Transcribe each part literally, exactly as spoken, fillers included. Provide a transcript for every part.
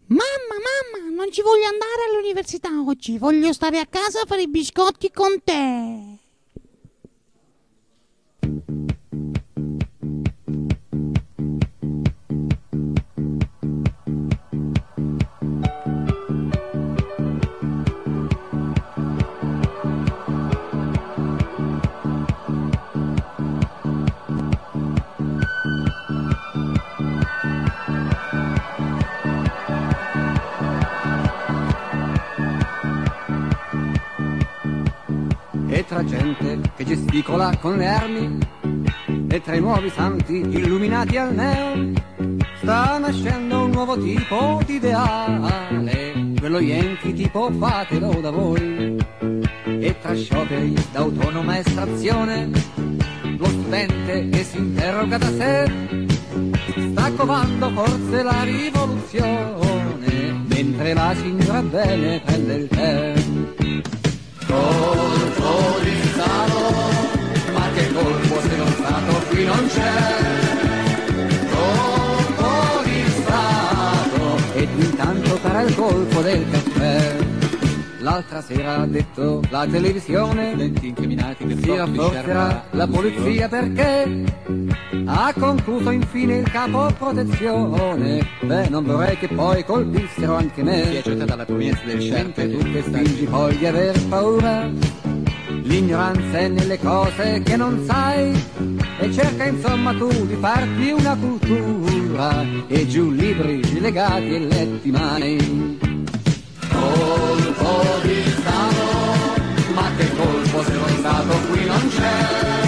Mamma, mamma, non ci voglio andare all'università oggi, voglio stare a casa a fare i biscotti con te. E tra gente che gesticola con le armi e tra i nuovi santi illuminati al neon sta nascendo un nuovo tipo di ideale, quello yankee tipo fatelo da voi. E tra scioperi d'autonoma estrazione lo studente che si interroga da sé sta covando forse la rivoluzione mentre la signora bene prende il tè. Colpo di Stato, ma che colpo se lo Stato qui non c'è. Colpo di Stato, ed intanto farà il colpo del caffè. L'altra sera ha detto la televisione, incriminati che si rafforzerà la polizia perché ha concluso infine il capo protezione. Beh, non vorrei che poi colpissero anche me. Si è accettata la provenienza del scienze, tu che fingi poi di aver paura. L'ignoranza è nelle cose che non sai e cerca insomma tu di farti una cultura e giù libri legati e letti mani. Colpo di Stato, ma che colpo se lo Stato qui non c'è.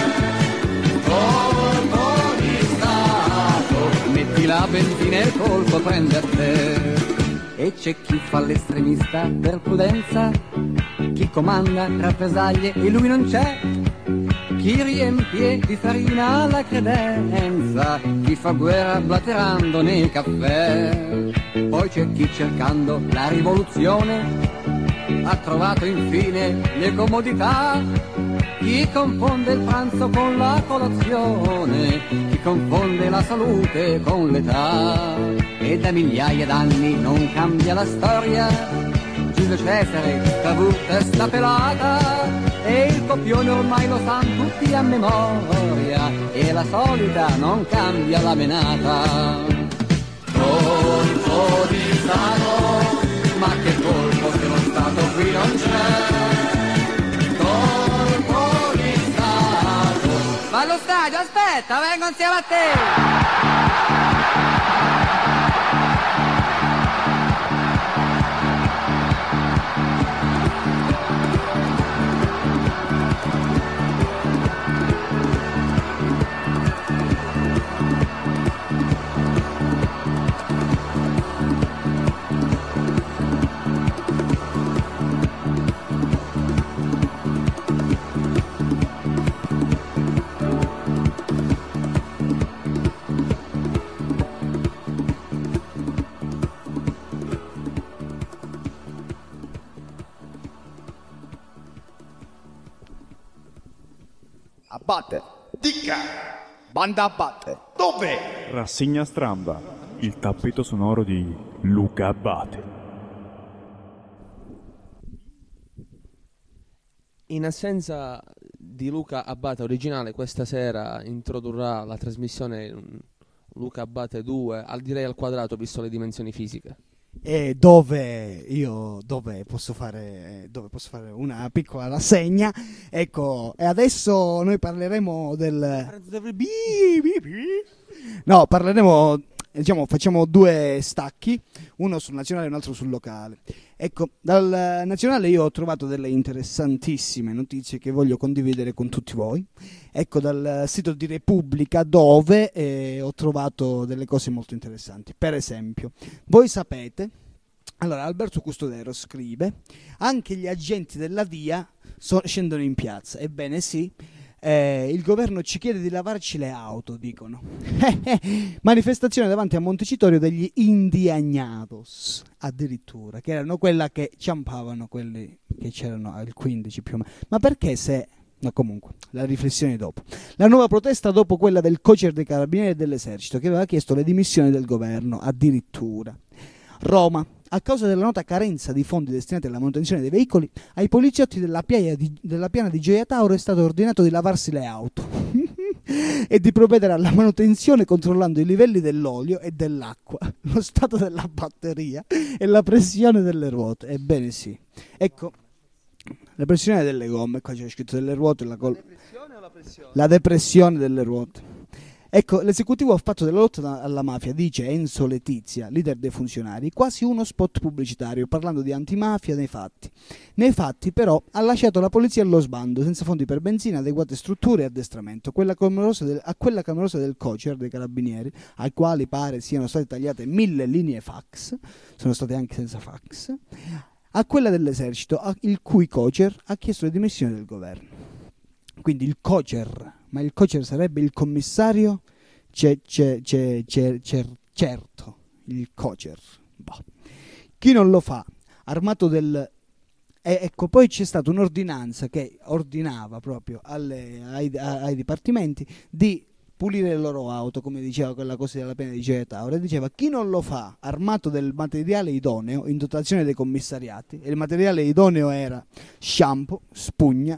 Colpo di Stato, metti la benzina e il colpo prende a te. E c'è chi fa l'estremista per prudenza, chi comanda rappresaglie e lui non c'è, chi riempie di farina la credenza, chi fa guerra blaterando nei caffè. Poi c'è chi cercando la rivoluzione ha trovato infine le comodità, chi confonde il pranzo con la colazione, chi confonde la salute con l'età. E da migliaia d'anni non cambia la storia, Giulio Cesare, Cavour, testa pelata, e il copione ormai lo sanno tutti a memoria, e la solita non cambia la menata. Colpo di Stato, ma che colpo se lo Stato qui non c'è. Colpo di Stato. Ma allo stadio, aspetta, vengo insieme a te. Abate, dica, banda Abate, dove? Rassegna stramba, il tappeto sonoro di Luca Abate. In assenza di Luca Abate originale, questa sera introdurrà la trasmissione Luca Abate due, al direi al quadrato, visto le dimensioni fisiche. E dove io dove posso fare dove posso fare una piccola rassegna, ecco. E adesso noi parleremo del no parleremo diciamo facciamo due stacchi, uno sul nazionale e un altro sul locale. Ecco, dal nazionale io ho trovato delle interessantissime notizie che voglio condividere con tutti voi. Ecco, dal sito di Repubblica, dove eh, ho trovato delle cose molto interessanti. Per esempio, voi sapete, allora Alberto Custodero scrive: anche gli agenti della D I A so- scendono in piazza. Ebbene sì, eh, il governo ci chiede di lavarci le auto, dicono. Manifestazione davanti a Montecitorio degli Indiagnados, addirittura, che erano quella che ciampavano quelli che c'erano al quindici più o meno. Ma perché se... No, comunque, la riflessione dopo. La nuova protesta dopo quella del Cocer dei Carabinieri e dell'Esercito, che aveva chiesto le dimissioni del governo, addirittura. Roma. A causa della nota carenza di fondi destinati alla manutenzione dei veicoli, ai poliziotti della, piaia di, della piana di Gioia Tauro è stato ordinato di lavarsi le auto e di provvedere alla manutenzione controllando i livelli dell'olio e dell'acqua, lo stato della batteria e la pressione delle ruote. Ebbene sì. Ecco, la pressione delle gomme, qua c'è scritto delle ruote, la, col- depressione o la pressione? la depressione delle ruote. Ecco, l'esecutivo ha fatto della lotta alla mafia, dice Enzo Letizia, leader dei funzionari, quasi uno spot pubblicitario, parlando di antimafia nei fatti. Nei fatti, però, ha lasciato la polizia allo sbando, senza fondi per benzina, adeguate strutture e addestramento. Quella clamorosa del, a quella clamorosa del COCER, dei carabinieri, ai quali pare siano state tagliate mille linee fax, sono state anche senza fax, a quella dell'esercito, a, il cui COCER ha chiesto le dimissioni del governo. Quindi il COCER... Ma il COCER sarebbe il commissario? C'è, c'è, c'è, c'è, c'è, certo, il COCER. Boh. Chi non lo fa, armato del... Eh, ecco, poi c'è stata un'ordinanza che ordinava proprio alle, ai, ai dipartimenti di pulire le loro auto, come diceva quella cosa della pena di Gioia Tauro, e diceva chi non lo fa armato del materiale idoneo in dotazione dei commissariati, e il materiale idoneo era shampoo, spugna,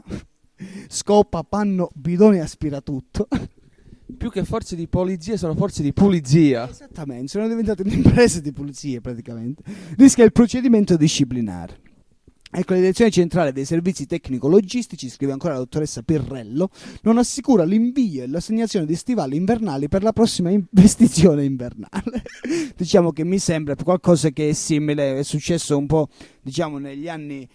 scopa, panno, bidone e aspiratutto. Più che forze di polizia sono forze di pulizia. Esattamente, sono diventate un'impresa di pulizia praticamente. Rischia il procedimento disciplinare. Ecco, la direzione centrale dei servizi tecnico-logistici, scrive ancora la dottoressa Pirrello, non assicura l'invio e l'assegnazione di stivali invernali per la prossima investizione invernale. Diciamo che mi sembra qualcosa che è simile, è successo un po', diciamo, negli anni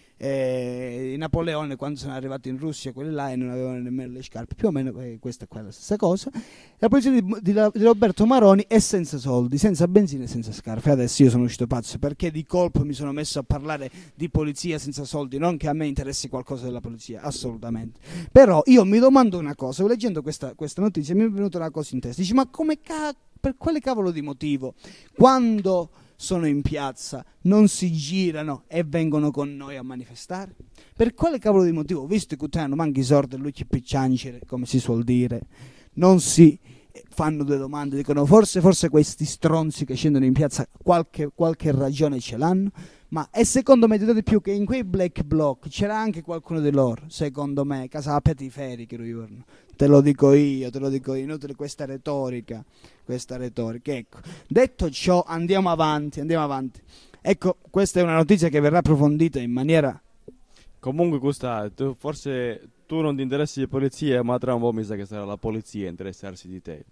eh, di Napoleone, quando sono arrivati in Russia quelli là e non avevano nemmeno le scarpe, più o meno eh, questa è qua la stessa cosa. La posizione di, di, di Roberto Maroni è senza soldi, senza benzina e senza scarpe. Adesso io sono uscito pazzo perché di colpo mi sono messo a parlare di polizia senza soldi, non che a me interessi qualcosa della polizia, assolutamente. Però io mi domando una cosa, leggendo questa, questa notizia mi è venuta una cosa in testa, dici ma come ca- per quale cavolo di motivo quando sono in piazza non si girano e vengono con noi a manifestare? Per quale cavolo di motivo, visto che hanno manchi sordi e lui ci picciancere, come si suol dire, non si fanno due domande, dicono forse, forse questi stronzi che scendono in piazza qualche, qualche ragione ce l'hanno? Ma e secondo me, di più che in quei black bloc c'era anche qualcuno di loro, secondo me, casa Petiferi che ritorno. Te lo dico io, te lo dico io, inutile questa retorica, questa retorica. Ecco, detto ciò, andiamo avanti, andiamo avanti. Ecco, questa è una notizia che verrà approfondita in maniera... Comunque, Gusta, tu, forse tu non ti interessi di polizia, ma tra un po' mi sa che sarà la polizia a interessarsi di te.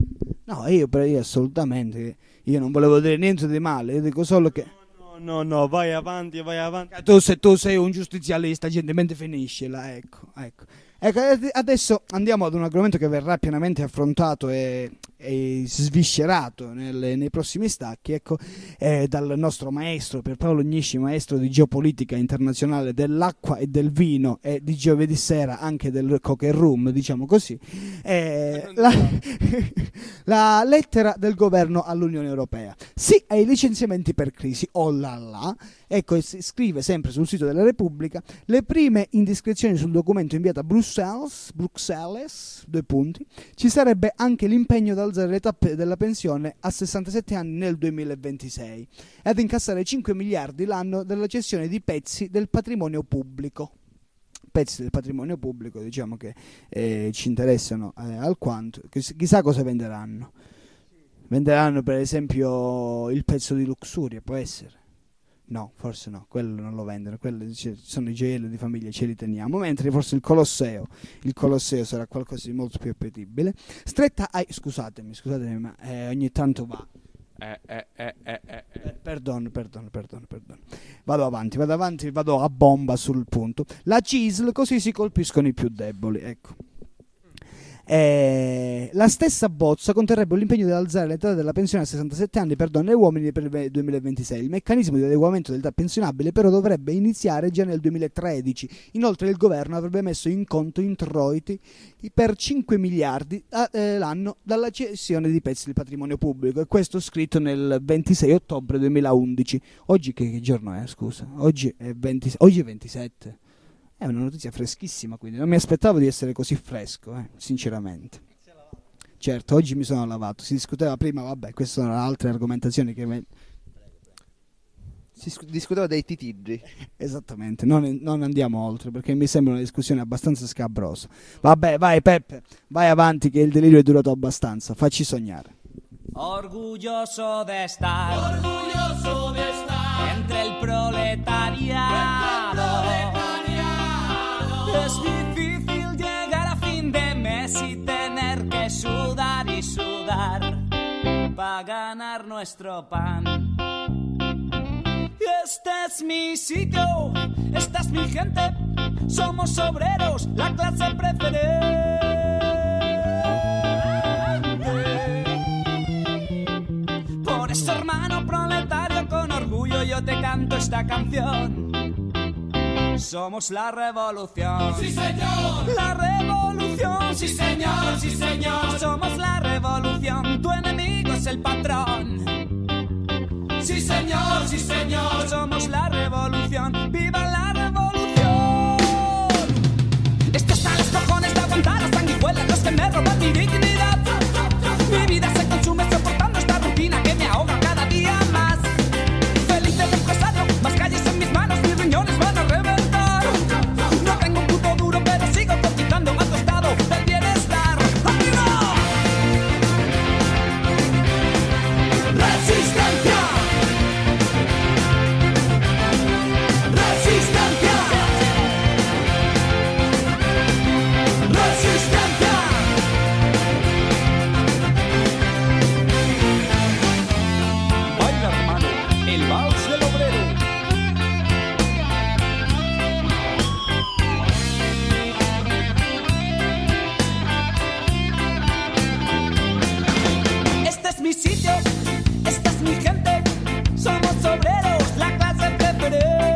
No, io, per io assolutamente, io non volevo dire niente di male, io dico solo che... No, no, no, vai avanti, vai avanti. Tu, se tu sei un giustizialista, gentilmente finiscila, ecco, ecco. Ecco, adesso andiamo ad un argomento che verrà pienamente affrontato e, e sviscerato nelle, nei prossimi stacchi, ecco, eh, dal nostro maestro Pierpaolo Gnisci, maestro di geopolitica internazionale dell'acqua e del vino e di giovedì sera anche del coke and rum, diciamo così, eh, la, la lettera del governo all'Unione Europea. Sì ai licenziamenti per crisi, oh là là. Ecco, si scrive sempre sul sito della Repubblica, le prime indiscrezioni sul documento inviato a Bruxelles, Bruxelles, due punti, ci sarebbe anche l'impegno ad alzare l'età della pensione a sessantasette anni nel duemilaventisei e ad incassare cinque miliardi l'anno della cessione di pezzi del patrimonio pubblico. Pezzi del patrimonio pubblico, diciamo che eh, ci interessano eh, alquanto, chissà cosa venderanno. Venderanno per esempio il pezzo di Luxuria, può essere. No, forse no, quello non lo vendono, quelli sono i gioielli di famiglia, ce li teniamo, mentre forse il Colosseo, il Colosseo sarà qualcosa di molto più appetibile. Stretta ai, scusatemi, scusatemi, ma eh, ogni tanto va. Eh, eh, eh, eh, eh, eh. Perdono, perdono, perdono, perdono. Vado avanti, vado avanti, vado a bomba sul punto. La C I S L, così si colpiscono i più deboli, ecco. Eh, la stessa bozza conterrebbe l'impegno di alzare l'età della pensione a sessantasette anni per donne e uomini per il duemilaventisei. Il meccanismo di adeguamento dell'età pensionabile però dovrebbe iniziare già nel duemilatredici. Inoltre il governo avrebbe messo in conto introiti per cinque miliardi a, eh, l'anno dalla cessione di pezzi del patrimonio pubblico, e questo scritto nel ventisei ottobre duemilaundici. Oggi che, che giorno è, scusa? Oggi è, venti, oggi è ventisette. È una notizia freschissima, quindi non mi aspettavo di essere così fresco, eh, sinceramente. Certo, oggi mi sono lavato. Si discuteva prima, vabbè, queste sono altre argomentazioni che me... Si scu- discuteva dei titiggi. Esattamente, non, non andiamo oltre perché mi sembra una discussione abbastanza scabrosa. Vabbè, vai Peppe, vai avanti che il delirio è durato abbastanza, facci sognare. Orgulloso de estar, orgulloso de estar entre el proletariado. Es difícil llegar a fin de mes y tener que sudar y sudar para ganar nuestro pan. Este es mi sitio, esta es mi gente, somos obreros, la clase preferente. Por eso, hermano proletario, con orgullo yo te canto esta canción. Somos la revolución. Sí, señor. La revolución. Sí, señor, sí, señor. Somos la revolución, tu enemigo es el patrón. Sí, señor, sí, señor. Somos la revolución. ¡Viva la revolución! Esto está en los cojones de aguantar las sanguijuelas, los que me roban mi dignidad. Mi vida se consume soportando esta rutina que me ahoga cada día más. Feliz del empresario, más calles en mis manos, mis riñones van a reventar. No tengo un puto duro, pero sigo cotizando a tu estado del bienestar. ¡Arriba! ¡Resistencia! ¡Resistencia! ¡Resistencia! Baila, hermano, el vals del obrero. Este es mi sitio, esta es mi gente, somos obreros, la clase preferente.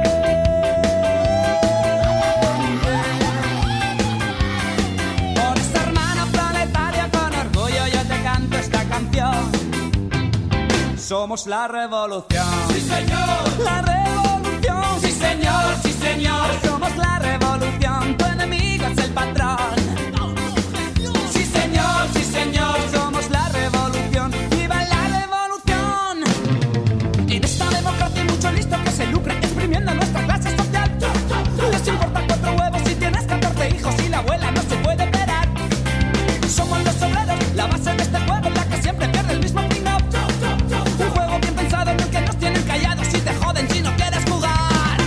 Por esa hermana proletaria, con orgullo yo te canto esta canción. Somos la revolución. Sí, señor. La revolución. Sí, señor, sí, señor. Somos la revolución, tu enemigo es el patrón. Sí, señor, sí, señor. Somos la revolución. ¡Viva la revolución! En esta democracia hay mucho listo que se lucra exprimiendo nuestra clase social. Les importa cuatro huevos si tienes catorce hijos y la abuela no se puede esperar. Somos los obreros, la base de este juego, la que siempre pierde el mismo ping-up. Un juego bien pensado en el que nos tienen callados y te joden si no quieres jugar.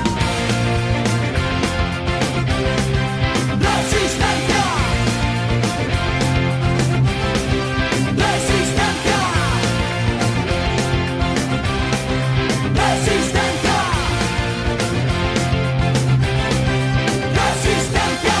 Resistencia. Resistencia. Resistencia. Resistencia.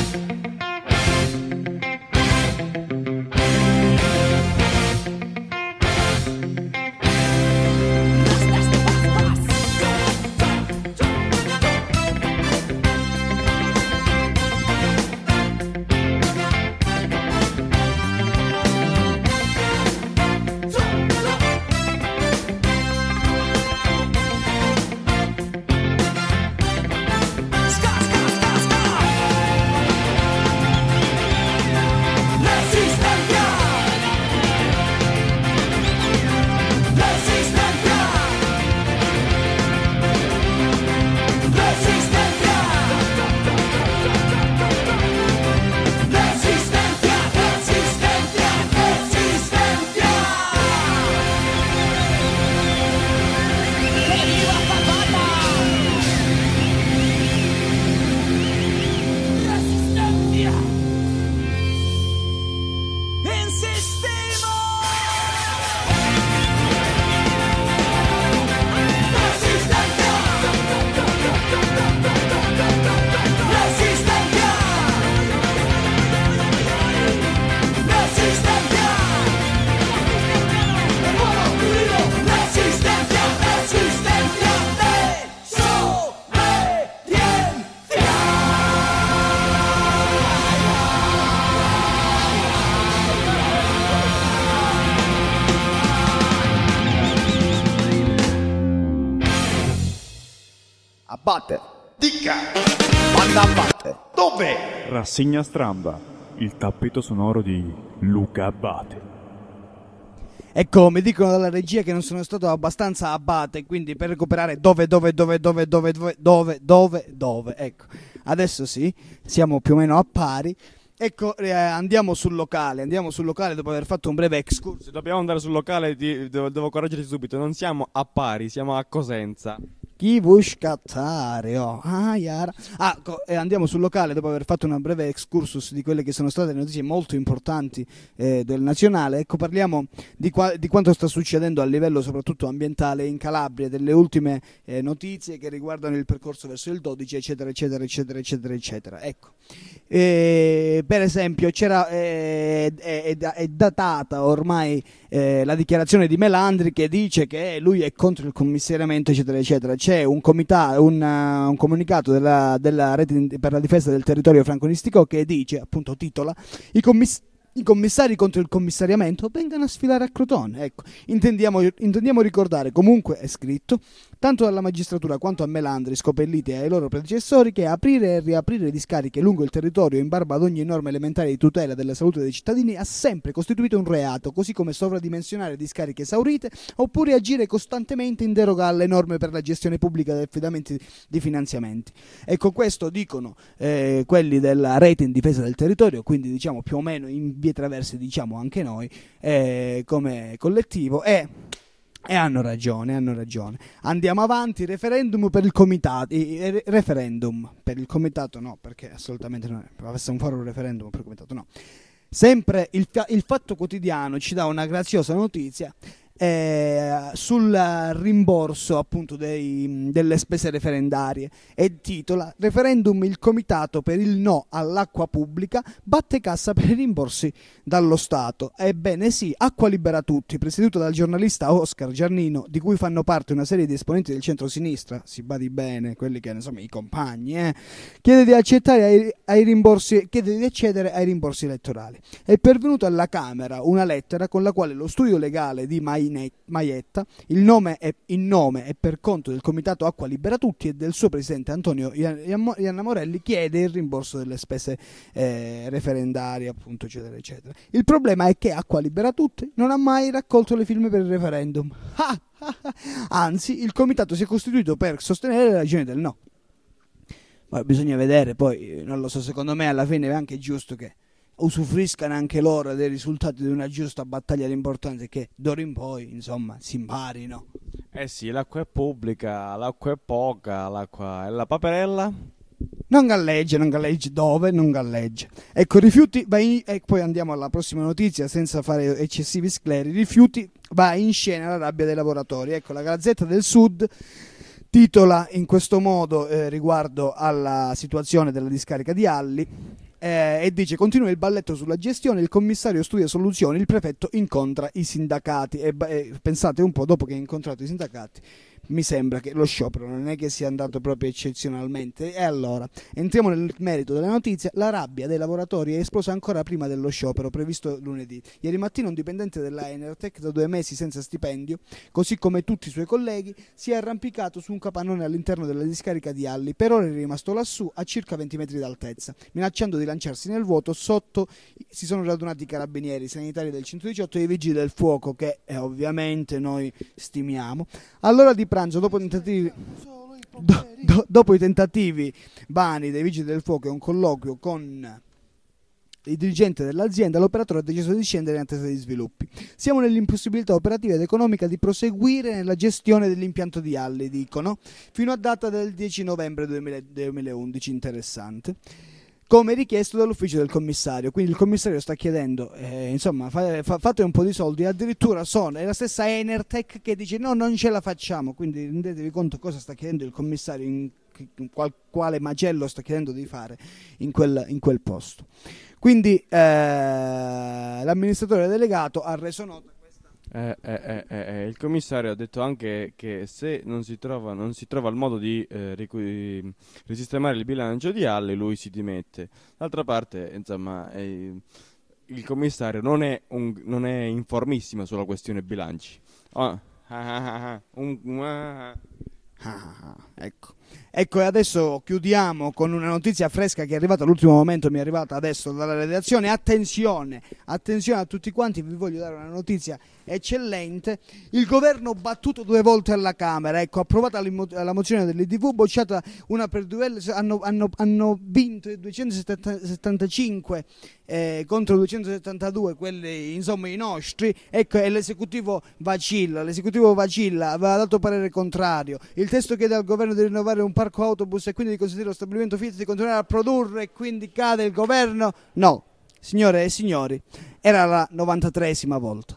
Resistencia. Resistencia. Resistencia. Resistencia. Resistencia. Resistencia. ¡Que viva Zapata! Resistencia. Insistimos. Resistencia. Resistencia. Resistencia. Resistencia. Resistencia. Desobediencia. Abate. Dica. Banda Abate. Dove? Rassegna stramba, il tappeto sonoro di Luca Abate. Ecco, mi dicono dalla regia che non sono stato abbastanza abate, quindi per recuperare dove, dove, dove, dove, dove, dove, dove, dove, dove, ecco, adesso sì, siamo più o meno a pari. Ecco, eh, andiamo sul locale, andiamo sul locale dopo aver fatto un breve excursus. Se dobbiamo andare sul locale, ti- devo, devo correggerti subito, non siamo a Pari, siamo a Cosenza. Chi vuoi scattare? Oh. Ah, Yara. Ah, co- eh, andiamo sul locale dopo aver fatto una breve excursus di quelle che sono state le notizie molto importanti eh, del nazionale. Ecco, parliamo di, qua- di quanto sta succedendo a livello soprattutto ambientale in Calabria, delle ultime eh, notizie che riguardano il percorso verso il dodici, eccetera, eccetera, eccetera, eccetera, eccetera. Ecco. Eh, per esempio, c'era, eh, è, è, è datata ormai eh, la dichiarazione di Melandri che dice che lui è contro il commissariamento, eccetera, eccetera. C'è un, comitato, un, uh, un comunicato della, della rete per la difesa del territorio franconistico che dice, appunto titola, i commissari i commissari contro il commissariamento vengano a sfilare a Crotone. Ecco, intendiamo, intendiamo ricordare, comunque è scritto, tanto dalla magistratura quanto a Melandri, Scopelliti e ai loro predecessori, che aprire e riaprire discariche lungo il territorio in barba ad ogni norma elementare di tutela della salute dei cittadini ha sempre costituito un reato, così come sovradimensionare discariche esaurite oppure agire costantemente in deroga alle norme per la gestione pubblica degli affidamenti di finanziamenti. Ecco, questo dicono eh, quelli della rete in difesa del territorio, quindi diciamo più o meno in vie traverse, diciamo anche noi eh, come collettivo, e, e hanno ragione, hanno ragione. Andiamo avanti. Referendum per il comitato, eh, referendum per il comitato no, perché assolutamente non è, avesse un fare un referendum per il comitato no. Sempre il, il Fatto Quotidiano ci dà una graziosa notizia Eh, sul rimborso appunto dei, delle spese referendarie e titola: referendum, il comitato per il no all'acqua pubblica batte cassa per i rimborsi dallo Stato. Ebbene sì, Acqua Libera Tutti, presieduto dal giornalista Oscar Giannino, di cui fanno parte una serie di esponenti del centro-sinistra, si badi bene, quelli che insomma i compagni, eh, chiede di accettare ai, ai rimborsi, chiede di accedere ai rimborsi elettorali. È pervenuta alla Camera una lettera con la quale lo studio legale di Mai Maietta, il nome è, in nome e per conto del Comitato Acqua Libera Tutti e del suo presidente Antonio Ianna Morelli, chiede il rimborso delle spese eh, referendarie, appunto, eccetera, eccetera. Il problema è che Acqua Libera Tutti non ha mai raccolto le firme per il referendum. Ah, ah, ah. Anzi, il comitato si è costituito per sostenere le ragioni del no. Ma bisogna vedere, poi, non lo so, secondo me alla fine è anche giusto che usufruiscano anche loro dei risultati di una giusta battaglia d'importanza, che d'ora in poi insomma si imparino. Eh sì, l'acqua è pubblica, l'acqua è poca, l'acqua è la paperella. Non galleggia, non galleggia, dove? Non galleggia. Ecco, rifiuti, va in, e poi andiamo alla prossima notizia senza fare eccessivi scleri. Rifiuti, va in scena la rabbia dei lavoratori. Ecco, la Gazzetta del Sud titola in questo modo eh, riguardo alla situazione della discarica di Alli. Eh, e dice: continua il balletto sulla gestione, il commissario studia soluzioni, il prefetto incontra i sindacati. E, e pensate un po', dopo che ha incontrato i sindacati, mi sembra che lo sciopero non è che sia andato proprio eccezionalmente. E allora entriamo nel merito della notizia. La rabbia dei lavoratori è esplosa ancora prima dello sciopero previsto lunedì. Ieri mattina un dipendente della Enertech, da due mesi senza stipendio, così come tutti i suoi colleghi, si è arrampicato su un capannone all'interno della discarica di Alli. Per ora è rimasto lassù a circa venti metri d'altezza, minacciando di lanciarsi nel vuoto. Sotto si sono radunati i carabinieri, i sanitari del centodiciotto e i vigili del fuoco, che eh, ovviamente noi stimiamo. All'ora di pranzo, dopo tentativi do, do, dopo i tentativi vani dei vigili del fuoco e un colloquio con il dirigente dell'azienda, l'operatore ha deciso di scendere in attesa di sviluppi. Siamo nell'impossibilità operativa ed economica di proseguire nella gestione dell'impianto di Alli, dicono, fino a data del dieci novembre duemilaundici. Interessante. Come richiesto dall'ufficio del commissario. Quindi il commissario sta chiedendo, eh, insomma, fa, fa, fate un po' di soldi. Addirittura sono, è la stessa Enertech che dice no, non ce la facciamo. Quindi rendetevi conto cosa sta chiedendo il commissario, in, in qual, quale macello sta chiedendo di fare in quel, in quel posto. Quindi eh, l'amministratore delegato ha reso nota. Eh, eh, eh, eh, il commissario ha detto anche che se non si trova, non si trova il modo di eh, ricu- risistemare il bilancio di Alli, lui si dimette. D'altra parte, insomma, eh, il commissario non è, un, non è informissimo sulla questione bilanci. Oh, ah, ah, ah, un, ah, ah, ecco. Ecco, e adesso chiudiamo con una notizia fresca che è arrivata all'ultimo momento, mi è arrivata adesso dalla redazione. Attenzione, attenzione a tutti quanti, vi voglio dare una notizia eccellente. Il governo battuto due volte alla Camera, ecco, approvata la mozione dell'I D V, bocciata una per due, hanno, hanno, hanno vinto duecentosettantacinque eh, contro duecentosettantadue, quelli insomma i nostri, ecco, e l'esecutivo vacilla, l'esecutivo vacilla, aveva dato parere contrario. Il testo chiede al governo di rinnovare un parco autobus e quindi di consentire lo stabilimento Fiat di continuare a produrre, e quindi cade il governo. No, signore e signori, era la novantatreesima volta.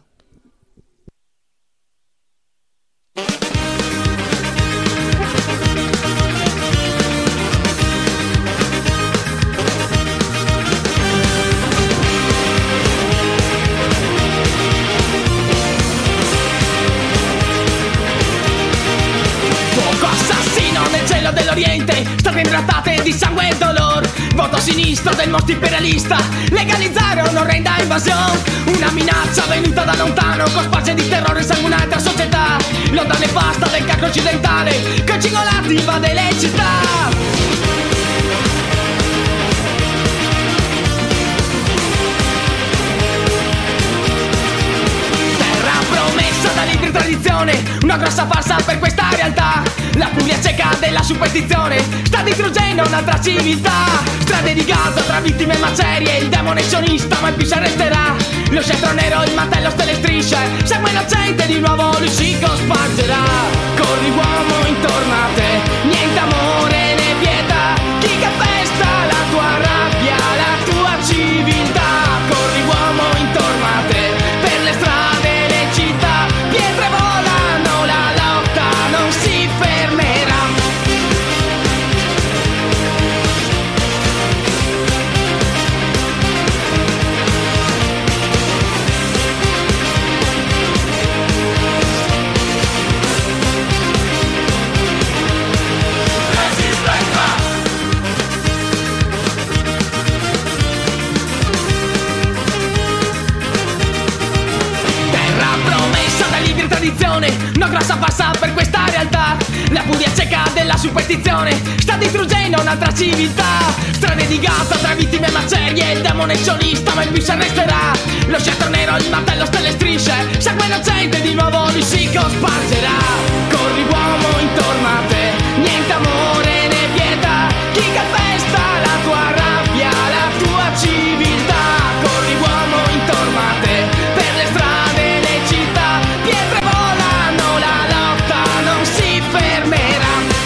Dell'Oriente, state idratate di sangue e dolore. Voto sinistro del mostro imperialista, legalizzare un'orrenda invasione. Una minaccia venuta da lontano, con spazio di terrore e sanguinante società. L'onda nefasta del cacco occidentale, che cingolati invade le città. Da libri tradizione, una grossa farsa per questa realtà. La Puglia cieca della superstizione sta distruggendo un'altra civiltà. Strade di Gaza tra vittime e macerie, il demone sionista mai più si arresterà. Lo scettro nero, il mantello, stelle strisce, sangue innocente di nuovo lui si cospargerà. Corri uomo intorno a te, niente amore né pietà. Chi calpesta la tua rabbia, la tua civiltà. Corri uomo intorno a te, per le strade e le città. Pietre volano, la lotta non si fermerà. Una grossa farsa per questa realtà. La Puglia cieca della superstizione sta distruggendo un'altra civiltà. Strade di Gaza tra vittime e macerie, il demone sionista mai più si arresterà. Lo scettro nero, il mantello, stelle strisce, sangue innocente di nuovo lui si cospargerà. Corri uomo intorno a te, niente amore né pietà. Chi calpesta la tua rabbia, la tua civiltà. Corri uomo intorno a te, per le strade e le città. Pietre volano, la lotta non si fermerà.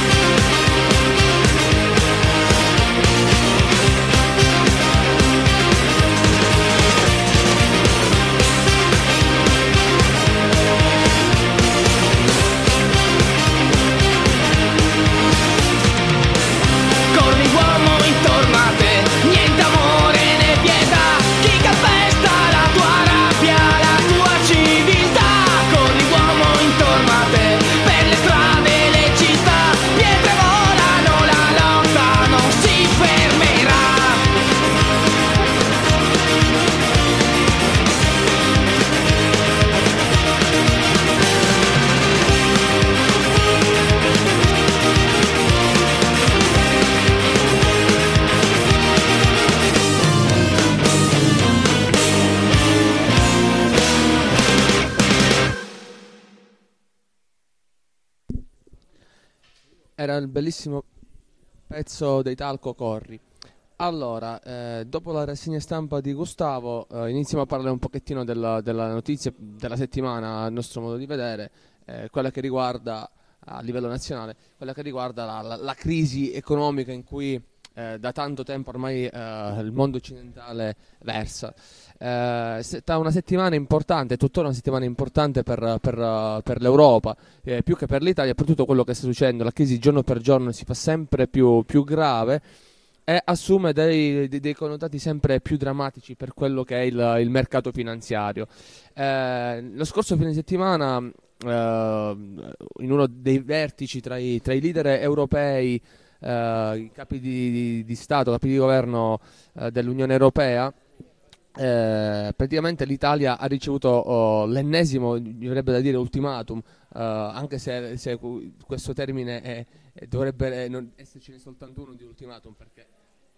Corri uomo intorno a te, niente amore né pietà. Chi calpesta la tua rabbia, la tua civiltà. Corri uomo intorno a te, per le strade e le città. Pietre volano, la lotta non si fermerà. Era il bellissimo pezzo dei Talco Corri. Allora, eh, dopo la rassegna stampa di Gustavo, eh, iniziamo a parlare un pochettino della, della notizia della settimana, a nostro modo di vedere, eh, quella che riguarda, a livello nazionale, quella che riguarda la, la, la crisi economica in cui eh, da tanto tempo ormai eh, il mondo occidentale versa. Eh, sta una settimana importante, tuttora una settimana importante per, per, per l'Europa, eh, più che per l'Italia, per tutto quello che sta succedendo. La crisi giorno per giorno si fa sempre più, più grave e assume dei, dei, dei connotati sempre più drammatici per quello che è il, il mercato finanziario. Eh, lo scorso fine settimana, eh, in uno dei vertici tra i, tra i leader europei, eh, i capi di, di, di Stato, capi di governo eh, dell'Unione Europea, eh, praticamente l'Italia ha ricevuto oh, l'ennesimo, mi verrebbe da dire ultimatum, eh, anche se, se questo termine è, è, dovrebbe non essercene soltanto uno di ultimatum, perché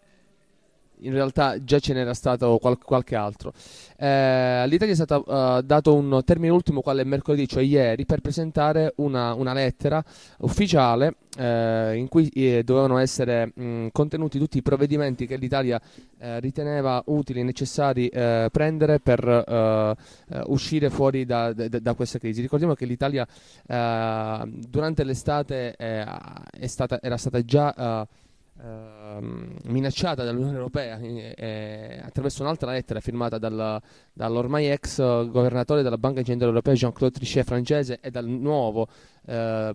in realtà già ce n'era stato qual- qualche altro. Eh, L'Italia è stato uh, dato un termine ultimo, quale mercoledì, cioè ieri, per presentare una, una lettera ufficiale eh, in cui eh, dovevano essere mh, contenuti tutti i provvedimenti che l'Italia eh, riteneva utili e necessari eh, prendere per eh, eh, uscire fuori da, da, da questa crisi. Ricordiamo che l'Italia eh, durante l'estate eh, è stata, era stata già eh, Uh, minacciata dall'Unione Europea eh, eh, attraverso un'altra lettera firmata dal, dall'ormai ex governatore della Banca Centrale Europea Jean-Claude Trichet francese e dal nuovo uh,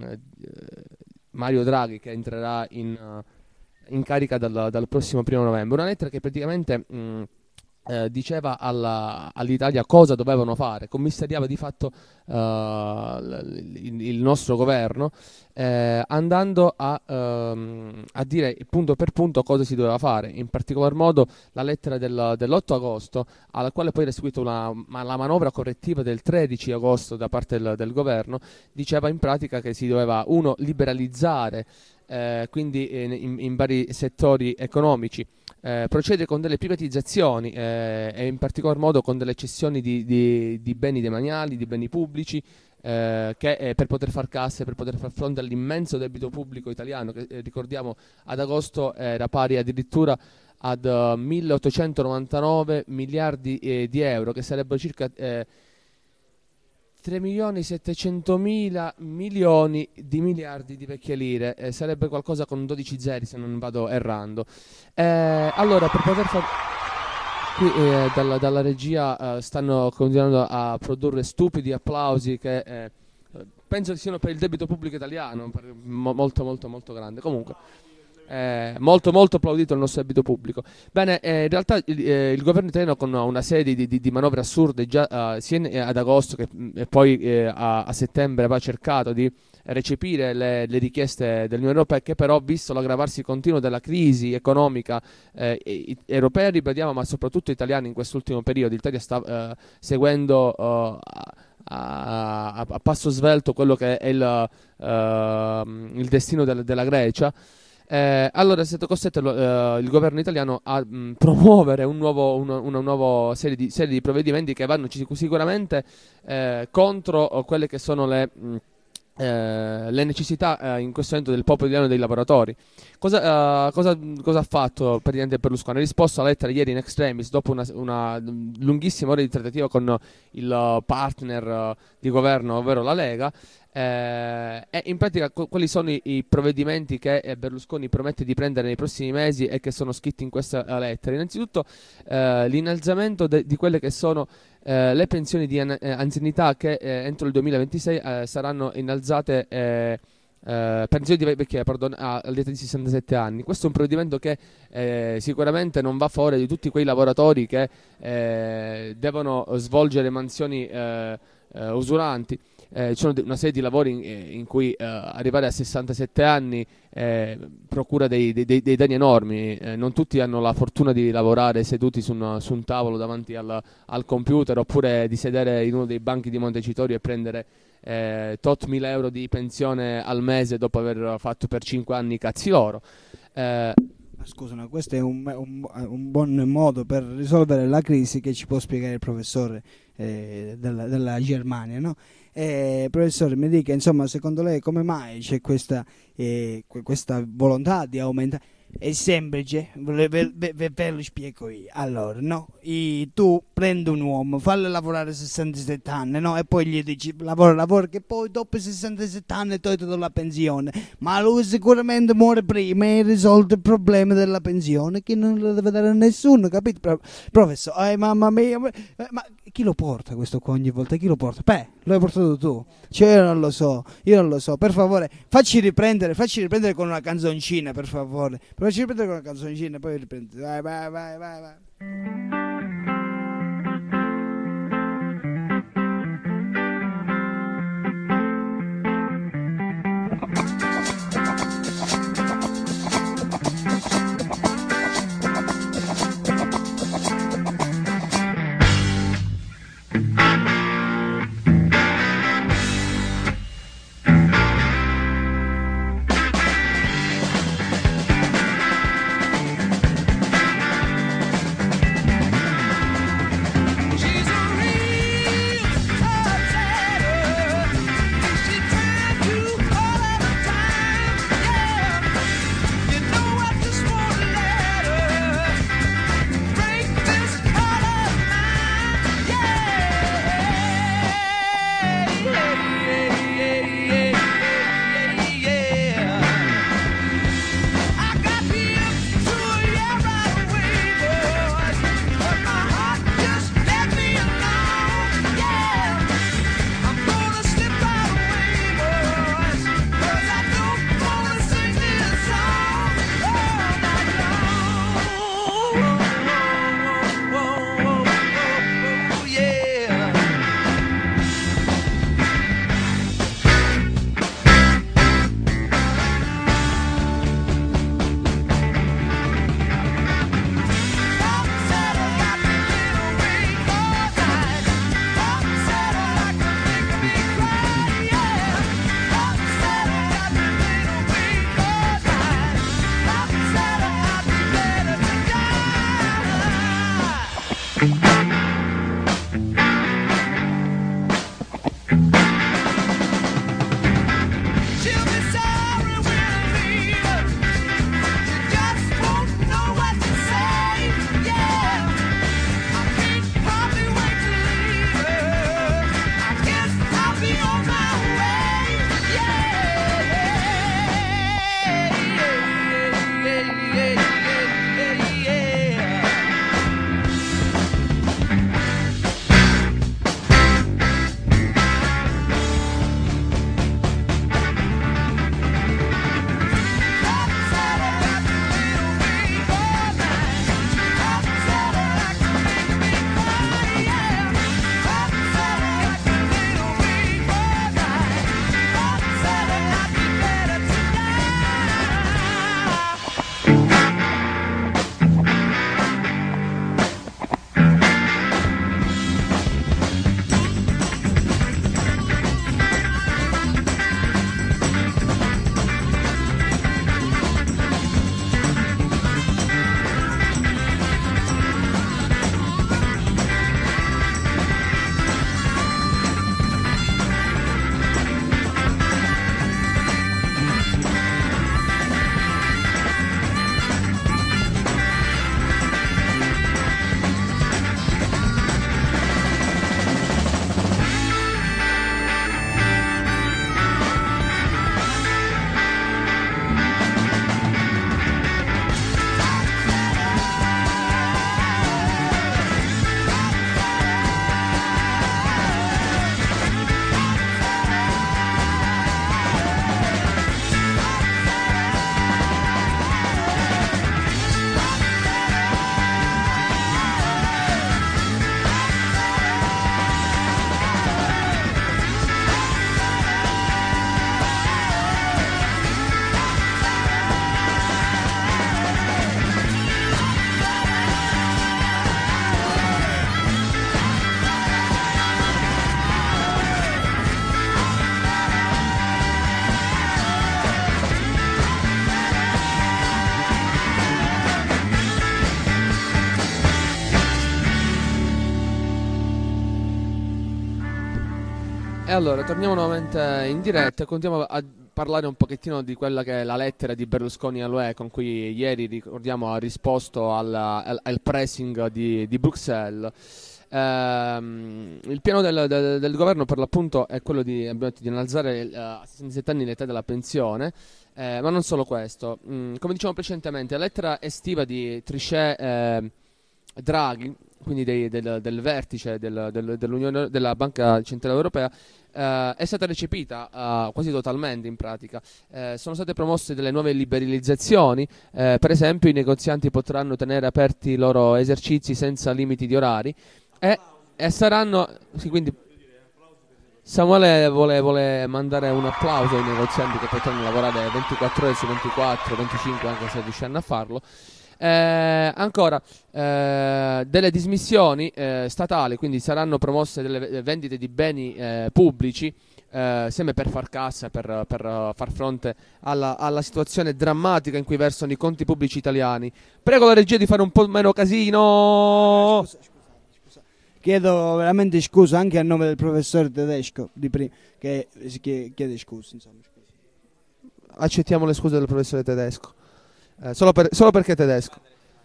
Mario Draghi, che entrerà in, uh, in carica dal, dal prossimo primo novembre. Una lettera che praticamente mh, Eh, diceva alla, all'Italia cosa dovevano fare, commissariava di fatto uh, il, il nostro governo, eh, andando a, um, a dire punto per punto cosa si doveva fare. In particolar modo la lettera del, dell'otto agosto, alla quale poi era seguita una, ma la manovra correttiva del tredici agosto da parte del, del governo, diceva in pratica che si doveva, uno, liberalizzare eh, quindi in, in, in vari settori economici, Eh, procedere con delle privatizzazioni eh, e in particolar modo con delle cessioni di, di, di beni demaniali, di beni pubblici, eh, che eh, per poter far cassa, per poter far fronte all'immenso debito pubblico italiano, che eh, ricordiamo ad agosto era pari addirittura ad uh, milleottocentonovantanove miliardi eh, di euro, che sarebbero circa eh, tre milioni settecentomila milioni di miliardi di vecchie lire, eh, sarebbe qualcosa con dodici zeri se non vado errando. Eh, allora, per poter far... Qui eh, dalla, dalla regia eh, stanno continuando a produrre stupidi applausi che eh, penso che siano per il debito pubblico italiano, per, mo, molto molto molto grande. Comunque Eh, molto molto applaudito il nostro debito pubblico. Bene, eh, in realtà il, eh, il governo italiano, con una serie di, di, di manovre assurde già eh, sia in, eh, ad agosto che e poi eh, a, a settembre, aveva cercato di recepire le, le richieste dell'Unione Europea, che però, visto l'aggravarsi continuo della crisi economica eh, europea, ripetiamo, ma soprattutto italiana in quest'ultimo periodo, l'Italia sta eh, seguendo eh, a, a, a passo svelto quello che è il, uh, il destino del, della Grecia. Eh, allora è stato costretto uh, il governo italiano a mh, promuovere un nuovo, una, una nuova serie di, serie di provvedimenti che vanno sicuramente eh, contro uh, quelle che sono le, mh, eh, le necessità uh, in questo momento del popolo italiano e dei lavoratori. Cosa, uh, cosa, cosa ha fatto Presidente Berlusconi? Ha risposto alla lettera ieri in extremis, dopo una, una lunghissima ora di trattativa con il partner uh, di governo, ovvero la Lega. Eh, e in pratica qu- quali sono i, i provvedimenti che eh, Berlusconi promette di prendere nei prossimi mesi e che sono scritti in questa uh, lettera? Innanzitutto eh, l'innalzamento de- di quelle che sono eh, le pensioni di an- eh, anzianità, che eh, entro il duemilaventisei eh, saranno innalzate eh, eh, pensioni di vecchia, pardon, all'età di sessantasette anni. Questo è un provvedimento che eh, sicuramente non va a favore di tutti quei lavoratori che eh, devono svolgere mansioni eh, eh, usuranti. Eh, ci sono de- una serie di lavori in, in cui eh, arrivare a sessantasette anni eh, procura dei, dei, dei danni enormi. Eh, non tutti hanno la fortuna di lavorare seduti su, una, su un tavolo davanti al, al computer, oppure di sedere in uno dei banchi di Montecitorio e prendere eh, tot mila euro di pensione al mese dopo aver fatto per cinque anni i cazzi loro. Eh, Scusa, no, questo è un, un, un buon modo per risolvere la crisi che ci può spiegare il professore eh, della, della Germania, no? Eh, professore, mi dica, insomma, secondo lei come mai c'è questa, eh, questa volontà di aumentare? È semplice, ve, ve, ve, ve lo spiego io. Allora, no, I, tu prendi un uomo, fallo lavorare sessantasette anni, no? E poi gli dici lavora, lavora, che poi dopo sessantasette anni ti do la pensione. Ma lui sicuramente muore prima e hai risolto il problema della pensione, che non lo deve dare a nessuno, capito? Pro, professore, eh, mamma mia, ma, ma chi lo porta questo qua ogni volta? Chi lo porta? Beh, lo hai portato tu. Cioè, io non lo so, io non lo so. Per favore, facci riprendere, facci riprendere con una canzoncina, per favore. Facci riprendere con una canzoncina e poi riprendi. Vai, vai, vai, vai, vai. E allora torniamo nuovamente in diretta e continuiamo a parlare un pochettino di quella che è la lettera di Berlusconi all'U E con cui ieri, ricordiamo, ha risposto alla, al, al pressing di, di Bruxelles. Ehm, il piano del, del, del governo per l'appunto è quello di, abbiamo detto, di innalzare uh, a sessantasette anni l'età della pensione, eh, ma non solo questo. Mm, come dicevamo precedentemente, la lettera estiva di Trichet eh, Draghi, quindi dei, del, del vertice del, del, dell'Unione, della Banca Centrale Europea, eh, è stata recepita eh, quasi totalmente in pratica. Eh, sono state promosse delle nuove liberalizzazioni, eh, per esempio i negozianti potranno tenere aperti i loro esercizi senza limiti di orari e, e saranno... Sì, quindi Samuele vuole, vuole mandare un applauso ai negozianti che potranno lavorare ventiquattro ore su ventiquattro, venticinque anche se riusciranno a farlo. Eh, ancora eh, delle dismissioni eh, statali, quindi saranno promosse delle vendite di beni eh, pubblici, eh, sempre per far cassa, per, per far fronte alla, alla situazione drammatica in cui versano i conti pubblici italiani. Prego la regia di fare un po' meno casino. Scusa, scusa, scusa. Chiedo veramente scusa anche a nome del professore Tedesco di prima, che chiede scusa, insomma. Accettiamo le scuse del professore Tedesco. Eh, solo, per, solo perché è tedesco.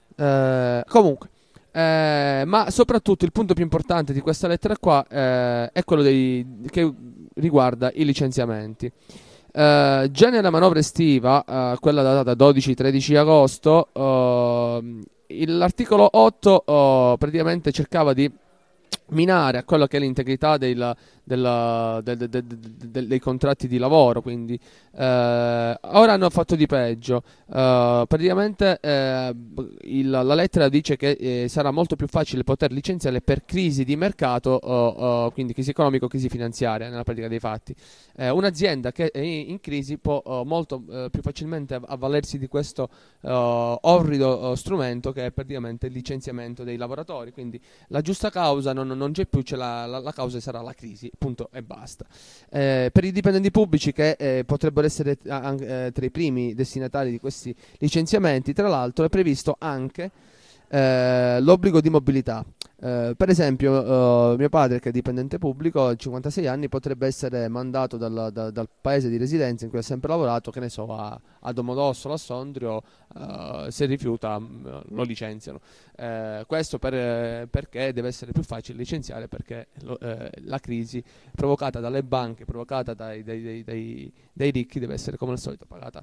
Eh, comunque, eh, ma soprattutto il punto più importante di questa lettera qua eh, è quello dei, che riguarda i licenziamenti. Eh, già nella manovra estiva, eh, quella datata dodici tredici agosto, eh, l'articolo otto eh, praticamente cercava di minare a quello che è l'integrità del, del, del, del, del, dei contratti di lavoro, quindi eh, ora hanno fatto di peggio. Eh, praticamente eh, il, la lettera dice che eh, sarà molto più facile poter licenziare per crisi di mercato, eh, eh, quindi crisi economico, crisi finanziaria nella pratica dei fatti. Eh, un'azienda che è in crisi può eh, molto eh, più facilmente avvalersi di questo eh, orrido eh, strumento che è praticamente il licenziamento dei lavoratori, quindi la giusta causa non, non c'è più, c'è la, la, la causa sarà la crisi, punto e basta. Eh, per i dipendenti pubblici che eh, potrebbero essere eh, tra i primi destinatari di questi licenziamenti, tra l'altro è previsto anche eh, l'obbligo di mobilità. Uh, per esempio uh, mio padre, che è dipendente pubblico, a cinquantasei anni, potrebbe essere mandato dal, da, dal paese di residenza in cui ha sempre lavorato, che ne so, a, a Domodossola, a Sondrio, uh, se rifiuta uh, lo licenziano. Uh, questo per, perché deve essere più facile licenziare, perché lo, uh, la crisi provocata dalle banche, provocata dai, dai, dai, dai, dai ricchi, deve essere come al solito pagata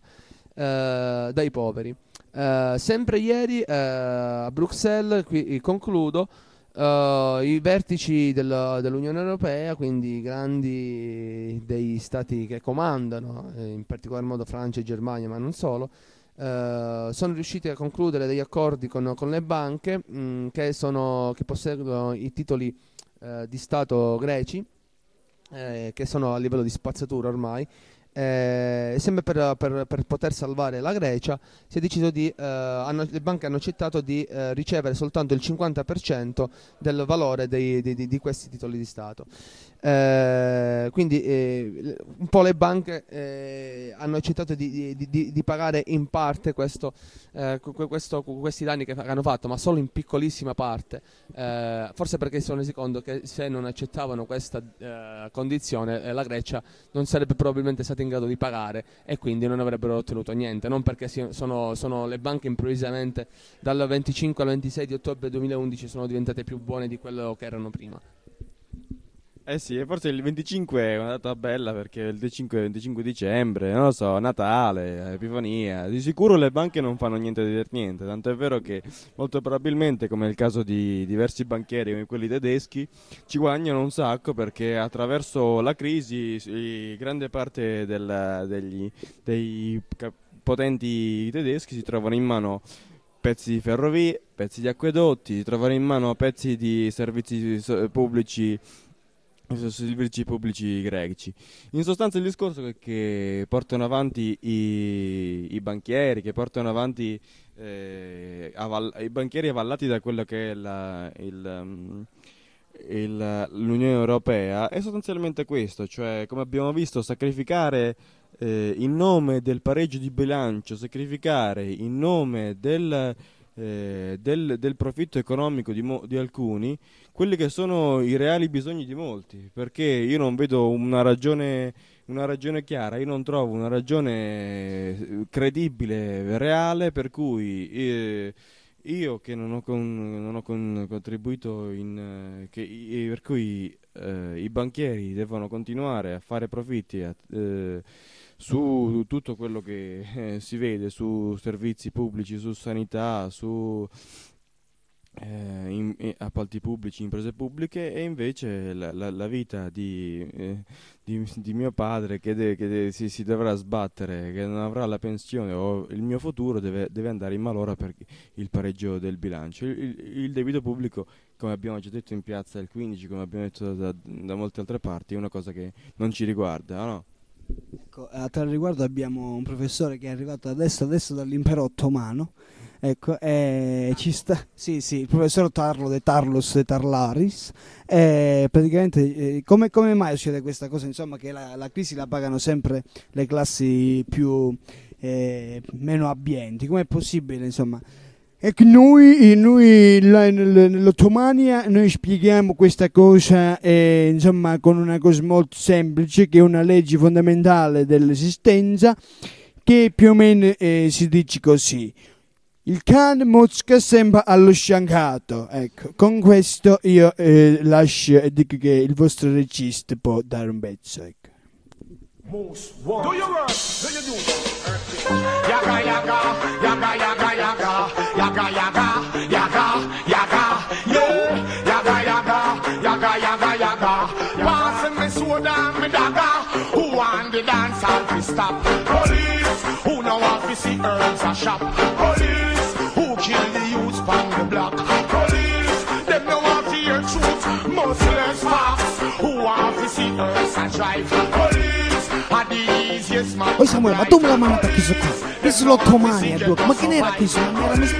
uh, dai poveri. Uh, sempre ieri uh, a Bruxelles, qui concludo, Uh, i vertici del, dell'Unione Europea, quindi i grandi dei stati che comandano, eh, in particolar modo Francia e Germania, ma non solo, uh, sono riusciti a concludere degli accordi con, con le banche mh, che, sono, che posseggono i titoli uh, di Stato greci, eh, che sono a livello di spazzatura ormai. Eh, sempre per, per, per poter salvare la Grecia si è deciso di eh, hanno, le banche hanno accettato di eh, ricevere soltanto il cinquanta per cento del valore dei, di, di, di questi titoli di Stato. Eh, quindi eh, un po' le banche eh, hanno accettato di, di, di, di pagare in parte questo, eh, questo, questi danni che hanno fatto, ma solo in piccolissima parte, eh, forse perché si sono resi conto che se non accettavano questa eh, condizione eh, la Grecia non sarebbe probabilmente stata in grado di pagare e quindi non avrebbero ottenuto niente, non perché si, sono, sono le banche improvvisamente dal venticinque al ventisei di ottobre duemilaundici sono diventate più buone di quello che erano prima. Eh sì, e forse il venticinque è una data bella perché il venticinque, venticinque dicembre, non lo so, Natale, Epifania, di sicuro le banche non fanno niente di niente, tanto è vero che molto probabilmente, come nel caso di diversi banchieri come quelli tedeschi, ci guadagnano un sacco perché attraverso la crisi sì, grande parte del, degli, dei potenti tedeschi si trovano in mano pezzi di ferrovie, pezzi di acquedotti, si trovano in mano pezzi di servizi pubblici servizi pubblici greci. In sostanza il discorso è che portano avanti i, i banchieri, che portano avanti eh, avall- i banchieri avvallati da quello che è la, il, um, il, l'Unione Europea, è sostanzialmente questo, cioè come abbiamo visto sacrificare eh, in nome del pareggio di bilancio, sacrificare in nome del eh, del, del profitto economico di, mo- di alcuni quelli che sono i reali bisogni di molti, perché io non vedo una ragione, una ragione chiara, io non trovo una ragione credibile, reale, per cui eh, io che non ho, con, non ho con, contribuito in eh, che, i, per cui eh, i banchieri devono continuare a fare profitti a, eh, su tutto quello che eh, si vede, su servizi pubblici, su sanità, su eh, in, in, appalti pubblici, imprese pubbliche, e invece la, la, la vita di, eh, di, di mio padre che, de, che de, si, si dovrà sbattere, che non avrà la pensione, o il mio futuro deve, deve andare in malora per il pareggio del bilancio. Il, il, il debito pubblico, come abbiamo già detto in piazza il quindici, come abbiamo detto da, da molte altre parti, è una cosa che non ci riguarda, no? Ecco, a tal riguardo abbiamo un professore che è arrivato adesso, adesso dall'impero ottomano, ecco, e ci sta, sì, sì, il professor Tarlo de Tarlos de Tarlaris, e praticamente eh, come, come mai succede questa cosa, insomma, che la, la crisi la pagano sempre le classi più eh, meno abbienti, com'è possibile, insomma? E che noi, noi là nell'Ottomania noi spieghiamo questa cosa eh, insomma con una cosa molto semplice, che è una legge fondamentale dell'esistenza, che più o meno eh, si dice così: il cane mosca sempre allo sciancato. Ecco, con questo io eh, lascio e dico che il vostro regista può dare un pezzo, ecco. Most one. Do your work, do you do it? Yaga yaga, yaga yaga yaga, yaga yaga, yaga yaga, yeah. Yaga yaga, yaga yaga yaga. Passing me soda and me dagger. Who want the dance hall to stop? Police, who know want to see herbs a shop? Police, who kill the youths from the block? Police, them know want to hear truth, merciless facts. Who want to see herbs a drive? Police. Poi Samuele, ma tu me la mandata chi sono qua? Questo è l'Ottomania, ma che ne era chi sono? Non era miseria.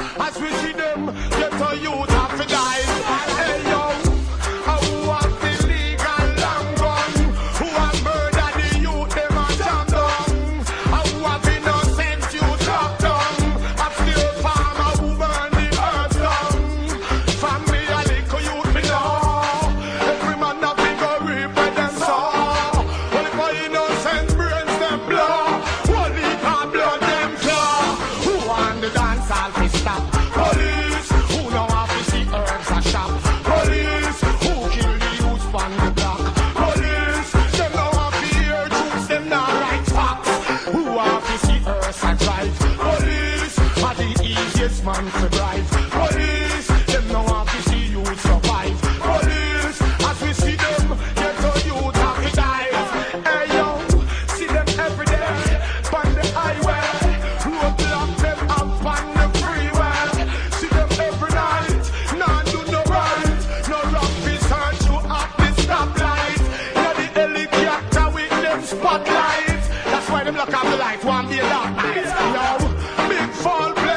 Man to drive. Police, them no want to see you survive. Police, as we see them, get to you to dive. Hey yo, see them every day, on the highway. Roadblock them up on the freeway. See them every night, nah do no right. No rock research you at the stoplight. Yeah, the helicopter with them spotlights. That's why them look at the light, one be a dark night. Yo, big fall play.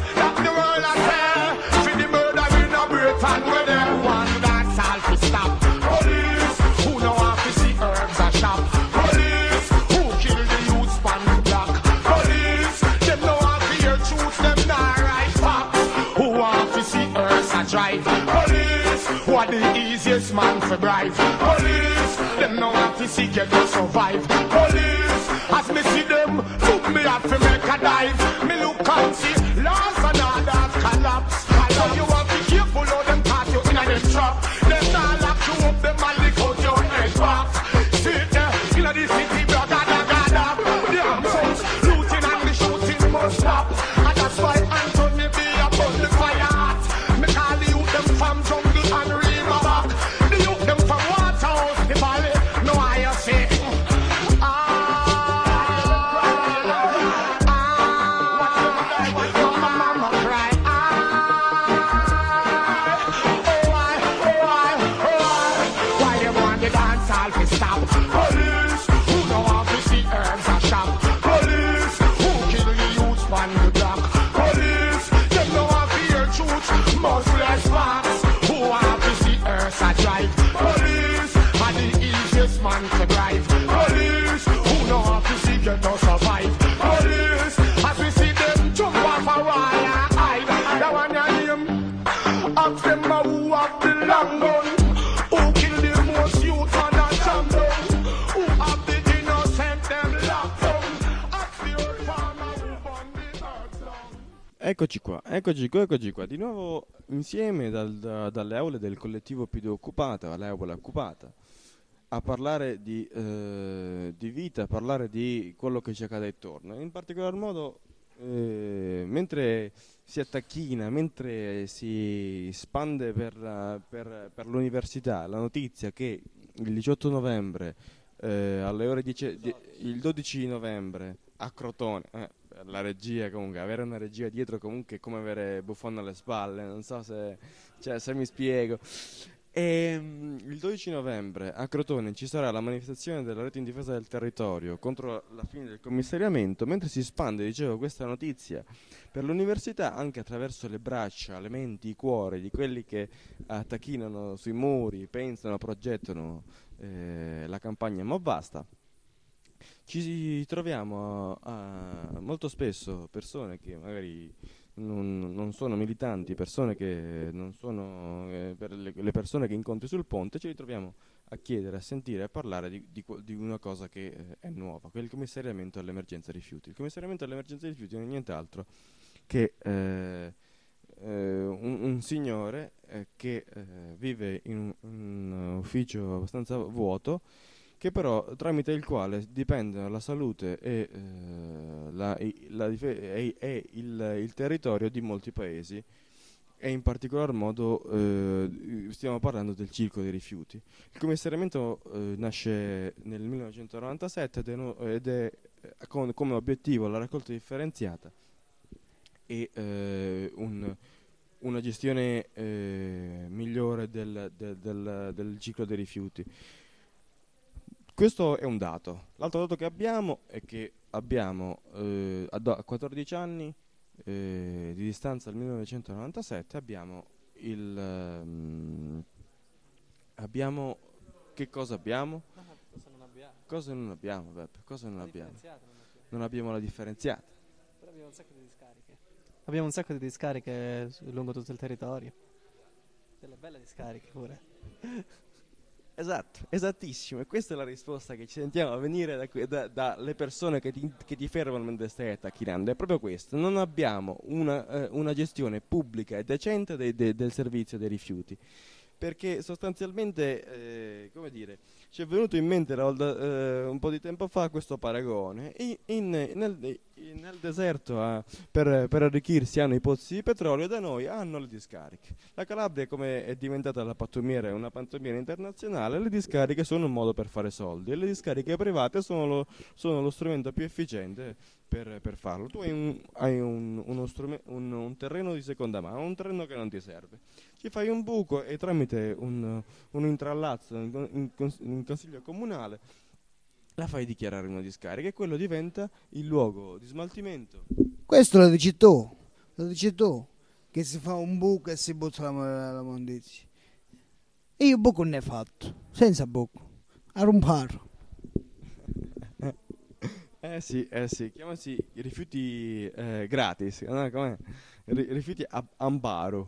And where them one dance all to stop. Police, who know how to see herbs a shop. Police, who kill the youths on the block. Police, them know how to hear truth, them not right facts. Who want to see herbs a drive. Police, who are the easiest man for bribe. Police, them know how to see get to survive. Police, as me see them, took me have to make a dive. Me look and see, laws and orders collapse. So you want to be careful of them caught you in a them trap. Them not lock you up, them and lick out your head back. Sit there, in a the city, blah, blah, blah, blah, blah. The arms out, looting and the shooting must stop. And that's why Anthony be upon the fire hot. Me call the youth them from jungle and river back. The youth them from Waterhouse, the valley, no I you say. Stop. Police, who know how to see herbs a shop. Police, who kill the youths on the block. Police, them know how to hear truth, merciless facts. Who have to see herbs a drive. Police, are the easiest man to drive. Police, who know how to see get to survive. Police, as we see them jump off a wire, hide. Eccoci qua, eccoci qua, eccoci qua, di nuovo insieme dal- da- dalle aule del collettivo P due Occupata, l'aula occupata, a parlare di, eh, di vita, a parlare di quello che ci accade attorno. In particolar modo, eh, mentre si attacchina, mentre si spande per, la- per- per l'università la notizia che il diciotto novembre, eh, alle ore dieci, die- il dodici novembre, a Crotone, eh, la regia comunque, avere una regia dietro comunque è come avere Buffon alle spalle, non so se, cioè, se mi spiego. E, mm, il dodici novembre a Crotone ci sarà la manifestazione della rete in difesa del territorio contro la fine del commissariamento, mentre si spande, dicevo, questa notizia per l'università anche attraverso le braccia, le menti, i cuori di quelli che attacchinano sui muri, pensano, progettano eh, la campagna Ma Basta. Ci troviamo a, a- molto spesso persone che magari non, non sono militanti, persone che non sono eh, per le, le persone che incontri sul ponte, ci ritroviamo a chiedere, a sentire, a parlare di, di que- di una cosa che eh, è nuova, che è il commissariamento all'emergenza rifiuti. Il commissariamento all'emergenza rifiuti non è nient'altro che eh, eh, un, un signore eh, che eh, vive in un, un ufficio abbastanza vuoto, che però tramite il quale dipendono la salute e, eh, la, i- la dife- e- e il, il territorio di molti paesi, e in particolar modo eh, stiamo parlando del ciclo dei rifiuti. Il commissariamento eh, nasce nel millenovecentonovantasette ed è, no- ed è eh, con, come obiettivo la raccolta differenziata e eh, un- una gestione eh, migliore del, del- del- del ciclo dei rifiuti. Questo è un dato. L'altro dato che abbiamo è che abbiamo eh, a do- a quattordici anni eh, di distanza dal millenovecentonovantasette abbiamo il ehm, abbiamo che cosa abbiamo? Cosa non abbiamo? Cosa non abbiamo, Beppe? Cosa non La abbiamo? differenziata non abbiamo. Non abbiamo la differenziata. Però abbiamo un sacco di discariche. Abbiamo un sacco di discariche su- lungo tutto il territorio. Delle belle discariche pure. Esatto, esattissimo, e questa è la risposta che ci sentiamo a venire da que- da- dalle persone che ti, che ti fermano mentre stai attaccando. È proprio questo: non abbiamo una, eh, una gestione pubblica e decente dei- de- del servizio dei rifiuti, perché sostanzialmente, eh, come dire, ci è venuto in mente la volta, eh, un po' di tempo fa questo paragone. In, in- nel, in- nel deserto ah, per, per arricchirsi hanno i pozzi di petrolio, da noi hanno le discariche. La Calabria, come è diventata la pattumiera, è una pattumiera internazionale, le discariche sono un modo per fare soldi e le discariche private sono lo, sono lo strumento più efficiente per, per farlo. Tu hai, un, hai un, uno strume- un, un terreno di seconda mano, un terreno che non ti serve, ci fai un buco e tramite un, un intrallazzo in, in cons- in consiglio comunale la fai dichiarare una discarica e quello diventa il luogo di smaltimento. Questo lo dici tu, lo dici tu, che si fa un buco e si butta la, la mondizia. E io buco ne ho fatto, senza buco, a rumparo. Eh sì, eh sì, chiamasi i rifiuti eh, gratis, no? Com'è? Ri- rifiuti a amparo.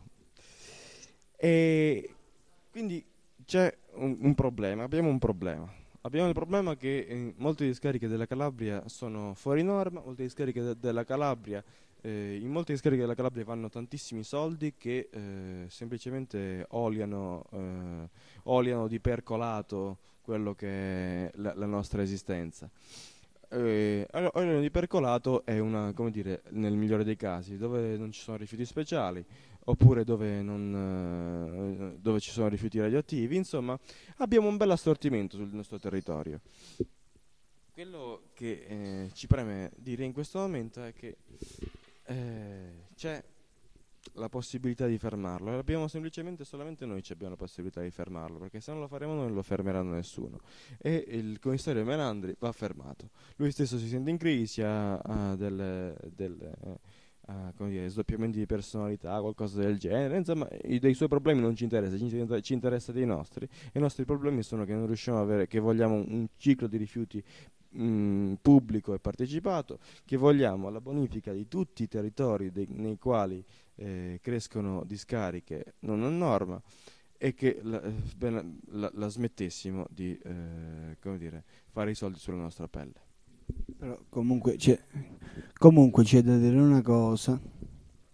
E quindi c'è un, un problema, abbiamo un problema. Abbiamo il problema che eh, molte discariche della Calabria sono fuori norma, molte discariche de- della Calabria, eh, in molte discariche della Calabria vanno tantissimi soldi che eh, semplicemente oliano, eh, oliano di percolato quello che è la, la nostra esistenza. Eh, allora, olio di percolato è una, come dire, nel migliore dei casi, dove non ci sono rifiuti speciali, oppure dove, non, eh, dove ci sono rifiuti radioattivi. Insomma, abbiamo un bel assortimento sul nostro territorio. Quello che eh, ci preme dire in questo momento è che eh, c'è la possibilità di fermarlo, e abbiamo semplicemente solamente noi ci abbiamo la possibilità di fermarlo, perché se non lo faremo noi non lo fermeranno nessuno, e il commissario Menandri va fermato. Lui stesso si sente in crisi, ha, ha delle, delle eh, ha, come dire, sdoppiamenti di personalità, qualcosa del genere. Insomma, i, dei suoi problemi non ci interessa, ci, ci interessa dei nostri, e i nostri problemi sono che non riusciamo a avere, che vogliamo un, un ciclo di rifiuti mh, pubblico e partecipato, che vogliamo la bonifica di tutti i territori dei, nei quali Eh, crescono discariche non a norma, e che la, eh, ben, la, la smettessimo di eh, come dire, fare i soldi sulla nostra pelle. Però comunque c'è, comunque c'è da dire una cosa,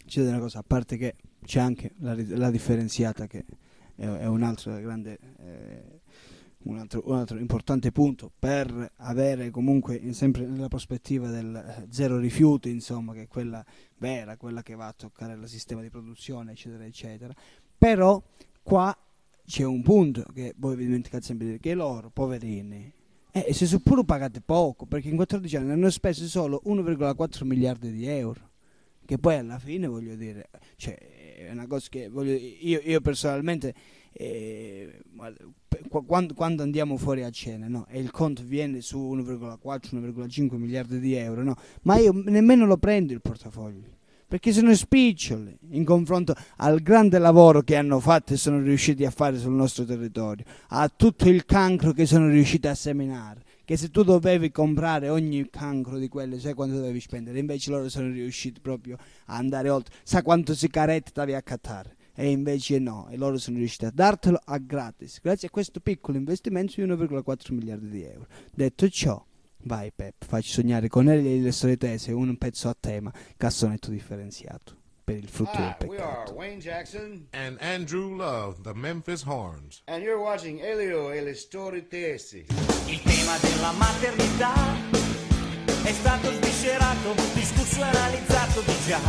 c'è una cosa, a parte che c'è anche la, la differenziata che è, è un altro grande eh, un, altro, un altro importante punto per avere comunque in, sempre nella prospettiva del eh, zero rifiuti, insomma, che è quella vera, quella che va a toccare il sistema di produzione, eccetera eccetera. Però qua c'è un punto che voi vi dimenticate sempre di dire, che loro poverini eh, se sono pure pagate poco, perché in quattordici anni hanno speso solo uno virgola quattro miliardi di euro, che poi alla fine, voglio dire, cioè, è una cosa che voglio, io, io personalmente eh, quando, quando andiamo fuori a cena, no, e il conto viene su uno virgola quattro uno virgola cinque miliardi di euro, no, ma io nemmeno lo prendo il portafoglio, perché sono spiccioli in confronto al grande lavoro che hanno fatto e sono riusciti a fare sul nostro territorio, a tutto il cancro che sono riusciti a seminare, che se tu dovevi comprare ogni cancro di quelle, sai quanto dovevi spendere, invece loro sono riusciti proprio a andare oltre, sa quanto sigarette stavi a cattare, e invece no, e loro sono riusciti a dartelo a gratis, grazie a questo piccolo investimento di uno virgola quattro miliardi di euro. Detto ciò, vai Pep, facci sognare con Elia e le solite tese, un pezzo a tema, cassonetto differenziato per il frutto del Hi, we peccato. are Wayne Jackson and Andrew Love, the Memphis Horns. and you're watching Elio e le storie tesi. Il tema della maternità è stato sviscerato, discusso e analizzato di già.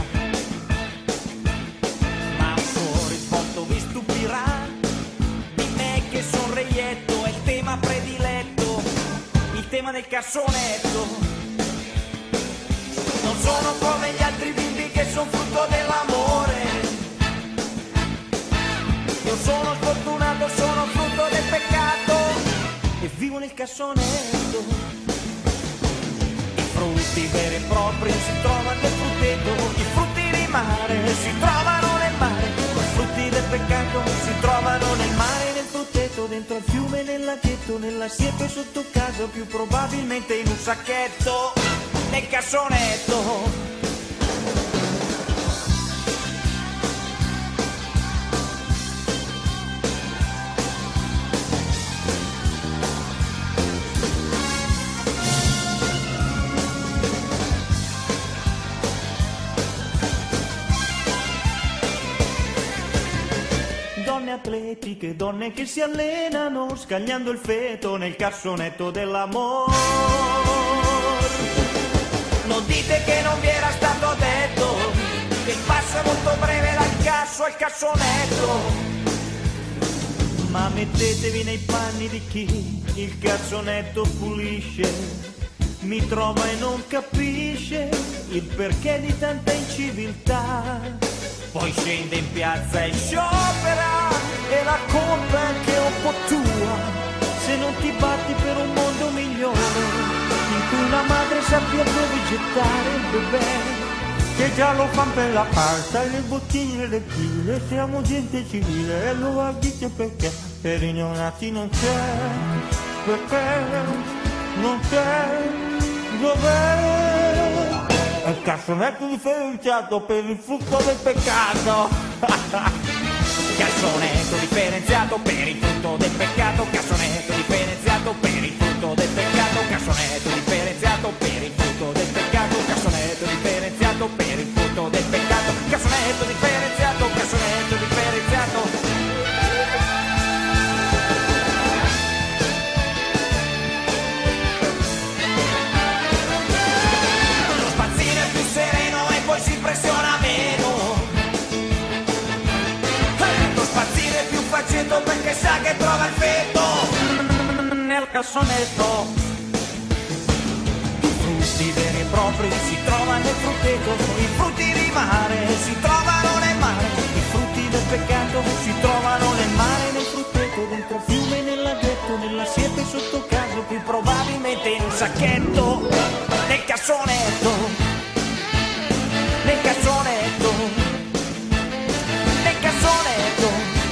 Ma un suo risvolto vi stupirà, di me che son reietto, è il tema prediletto, il tema del cassonetto. Non sono come gli altri bimbi che sono frutto dell'amore. Io sono sfortunato, sono frutto del peccato e vivo nel cassonetto. I frutti veri e propri si trovano nel frutteto, i frutti di mare si trovano nel mare, i frutti del peccato si trovano nel mare, nel frutteto, dentro al fiume, nel laghetto, nella siepe sotto casa, più probabilmente in un sacchetto, nel cassonetto. Donne atletiche, donne che si allenano, scagliando il feto nel cassonetto dell'amore. Non dite che non vi era stato detto, che passa molto breve dal casso al cassonetto. Ma mettetevi nei panni di chi il cassonetto pulisce, mi trova e non capisce il perché di tanta inciviltà. Poi scende in piazza e sciopera, e la colpa è anche un po' tua, se non ti batti per un mondo migliore, in cui la madre sappia dove gettare il bebè, che già lo fan per la pasta, le bottiglie e le chile, siamo gente civile, e lo dite perché, per i neonati non c'è, perché non c'è, dov'è? È il cassonetto differenziato per il frutto del peccato. Cassonetto differenziato per il frutto del peccato. Cassonetto differenziato per il frutto del peccato. Cassonetto differenziato per il frutto del peccato. Cassonetto differenziato per il frutto del peccato. Cassonetto differenziato, cassonetto differenziato. Si pressiona meno, lo spazzino è più faccetto perché sa che trova il feto nel cassonetto. I frutti veri e propri si trovano nel frutteto, i frutti di mare si trovano nel mare, i frutti del peccato si trovano nel mare, nel frutteto, dentro il fiume, nel laghetto, nella siepe sotto casa, più probabilmente in un sacchetto, nel cassonetto. Nel cassonetto, nel cassonetto,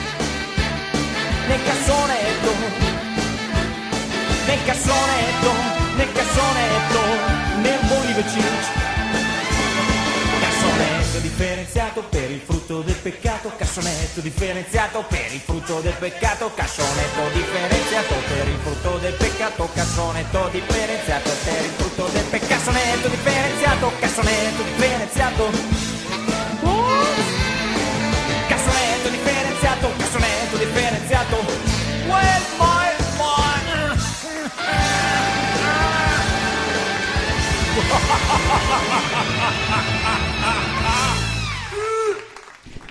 nel cassonetto, nel cassonetto, nel cassonetto, nel Bolive Cinci. Cassonetto differenziato per il frutto del peccato, cassonetto differenziato per il frutto del peccato, cassonetto differenziato per il frutto del peccato, cassonetto differenziato per il frutto del peccato, cassonetto differenziato, cassonetto differenziato.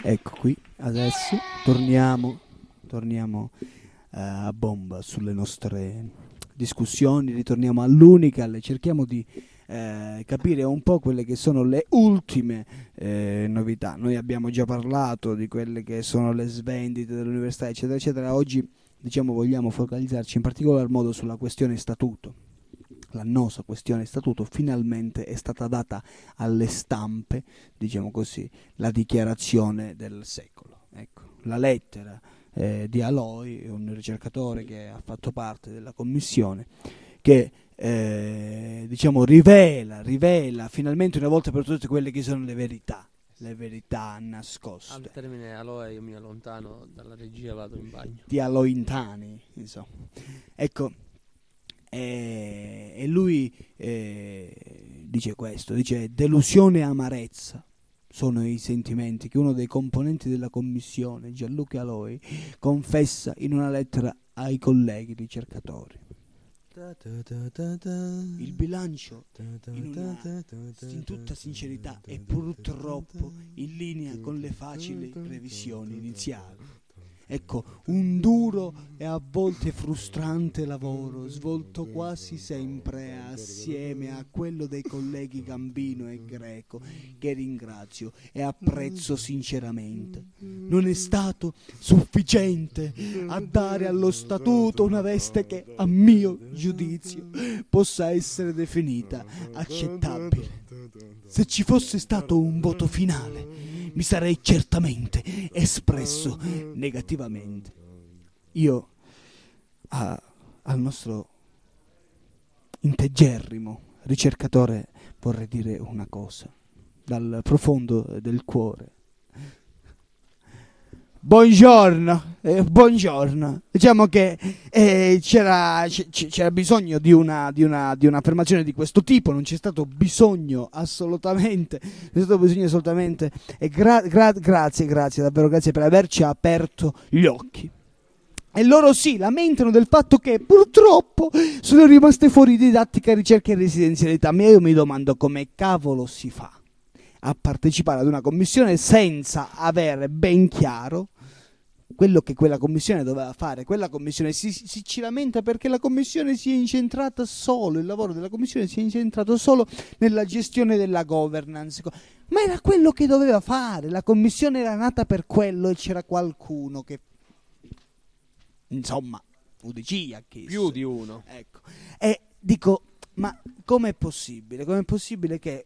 Ecco qui, adesso torniamo, torniamo uh, a bomba sulle nostre discussioni, ritorniamo all'Unical, cerchiamo di eh, capire un po' quelle che sono le ultime eh, novità. Noi abbiamo già parlato di quelle che sono le svendite dell'università, eccetera, eccetera. Oggi, diciamo, vogliamo focalizzarci in particolar modo sulla questione statuto. L'annosa questione statuto. Finalmente è stata data alle stampe, diciamo così, la dichiarazione del secolo. Ecco, la lettera eh, di Aloy, un ricercatore che ha fatto parte della commissione, che eh, diciamo rivela, rivela finalmente una volta per tutte quelle che sono le verità, le verità nascoste. Al termine Aloy io mi allontano dalla regia, vado in bagno. Di Alointani, insomma. Ecco. E, e lui eh, dice questo, dice: delusione e amarezza sono i sentimenti che uno dei componenti della commissione, Gianluca Aloy, confessa in una lettera ai colleghi ricercatori. Il bilancio, in, una, in tutta sincerità, è purtroppo in linea con le facili previsioni iniziali. Ecco, un duro e a volte frustrante lavoro, svolto quasi sempre assieme a quello dei colleghi Gambino e Greco, che ringrazio e apprezzo sinceramente. Non è stato sufficiente a dare allo statuto una veste che, a mio giudizio, possa essere definita accettabile. Se ci fosse stato un voto finale, mi sarei certamente espresso negativamente. Io a, al nostro integerrimo ricercatore vorrei dire una cosa, dal profondo del cuore. Buongiorno, eh, buongiorno. Diciamo che eh, c'era, c- c'era bisogno di una, di, una, di un'affermazione di questo tipo, non c'è stato bisogno assolutamente, non c'è stato bisogno assolutamente, e gra- gra- grazie, grazie, davvero grazie per averci aperto gli occhi. E loro sì, lamentano del fatto che purtroppo sono rimaste fuori didattica, ricerca e residenzialità, ma io mi domando come cavolo si fa a partecipare ad una commissione senza avere ben chiaro quello che quella commissione doveva fare. Quella commissione si, si ci lamenta perché la commissione si è incentrata solo, il lavoro della commissione si è incentrato solo nella gestione della governance, ma era quello che doveva fare, la commissione era nata per quello e c'era qualcuno che, insomma, U D C ha chiesto. Più di uno. Ecco. E dico, ma com'è possibile? Com'è possibile che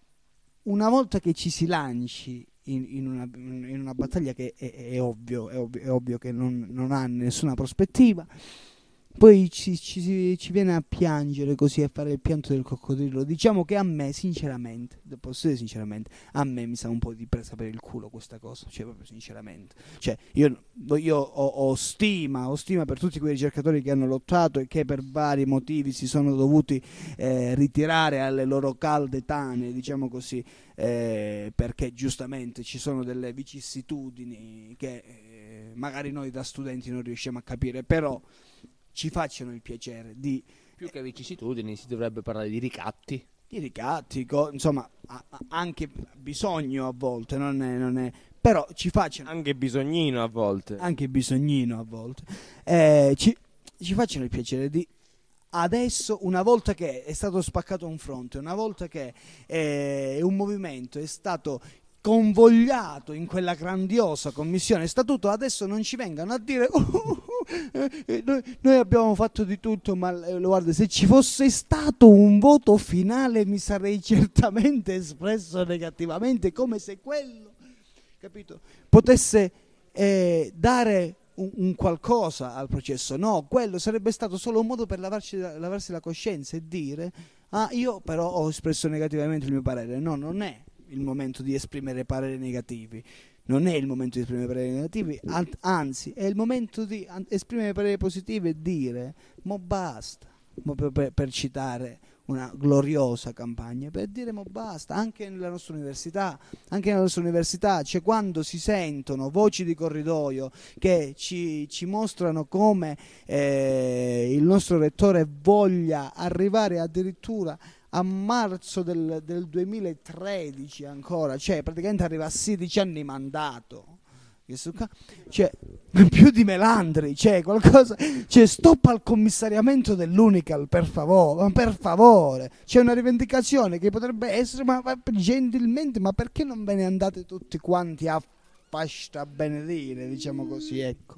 una volta che ci si lanci in, in, una, in una battaglia che è, è, ovvio, è ovvio, è ovvio che non, non ha nessuna prospettiva, poi ci, ci, ci viene a piangere così, a fare il pianto del coccodrillo. Diciamo che a me sinceramente, posso dire sinceramente, a me mi sa un po' di presa per il culo questa cosa, cioè proprio sinceramente, cioè io, io ho, ho stima ho stima per tutti quei ricercatori che hanno lottato e che per vari motivi si sono dovuti eh, ritirare alle loro calde tane, diciamo così, eh, perché giustamente ci sono delle vicissitudini che eh, magari noi da studenti non riusciamo a capire, però ci facciano il piacere di... Più che vicissitudini si dovrebbe parlare di ricatti. Di ricatti, co- insomma, ha, ha anche bisogno a volte, non è, non è... però ci facciano... Anche bisognino a volte. Anche bisognino a volte. Eh, ci, ci facciano il piacere di... Adesso, una volta che è stato spaccato un fronte, una volta che eh, un movimento è stato convogliato in quella grandiosa commissione statuto, adesso non ci vengano a dire oh, oh, eh, noi, noi abbiamo fatto di tutto, ma eh, guarda, se ci fosse stato un voto finale mi sarei certamente espresso negativamente, come se quello, capito, potesse eh, dare un, un qualcosa al processo. No, quello sarebbe stato solo un modo per lavarci, lavarsi la coscienza e dire ah, io però ho espresso negativamente il mio parere. No, non è il momento di esprimere pareri negativi, non è il momento di esprimere pareri negativi, an- anzi è il momento di an- esprimere pareri positivi e dire mo basta, mo per, per, per citare una gloriosa campagna, per dire mo basta. Anche nella nostra università, anche nella nostra università, cioè quando si sentono voci di corridoio che ci, ci mostrano come eh, il nostro rettore voglia arrivare addirittura a marzo del, del duemilatredici ancora, cioè praticamente arriva a sedici anni mandato. Cioè, più di Melandri, cioè qualcosa, cioè stop al commissariamento dell'Unical, per favore, ma per favore. C'è una rivendicazione che potrebbe essere, ma, ma gentilmente, ma perché non ve ne andate tutti quanti a pasta benedire, diciamo così, ecco.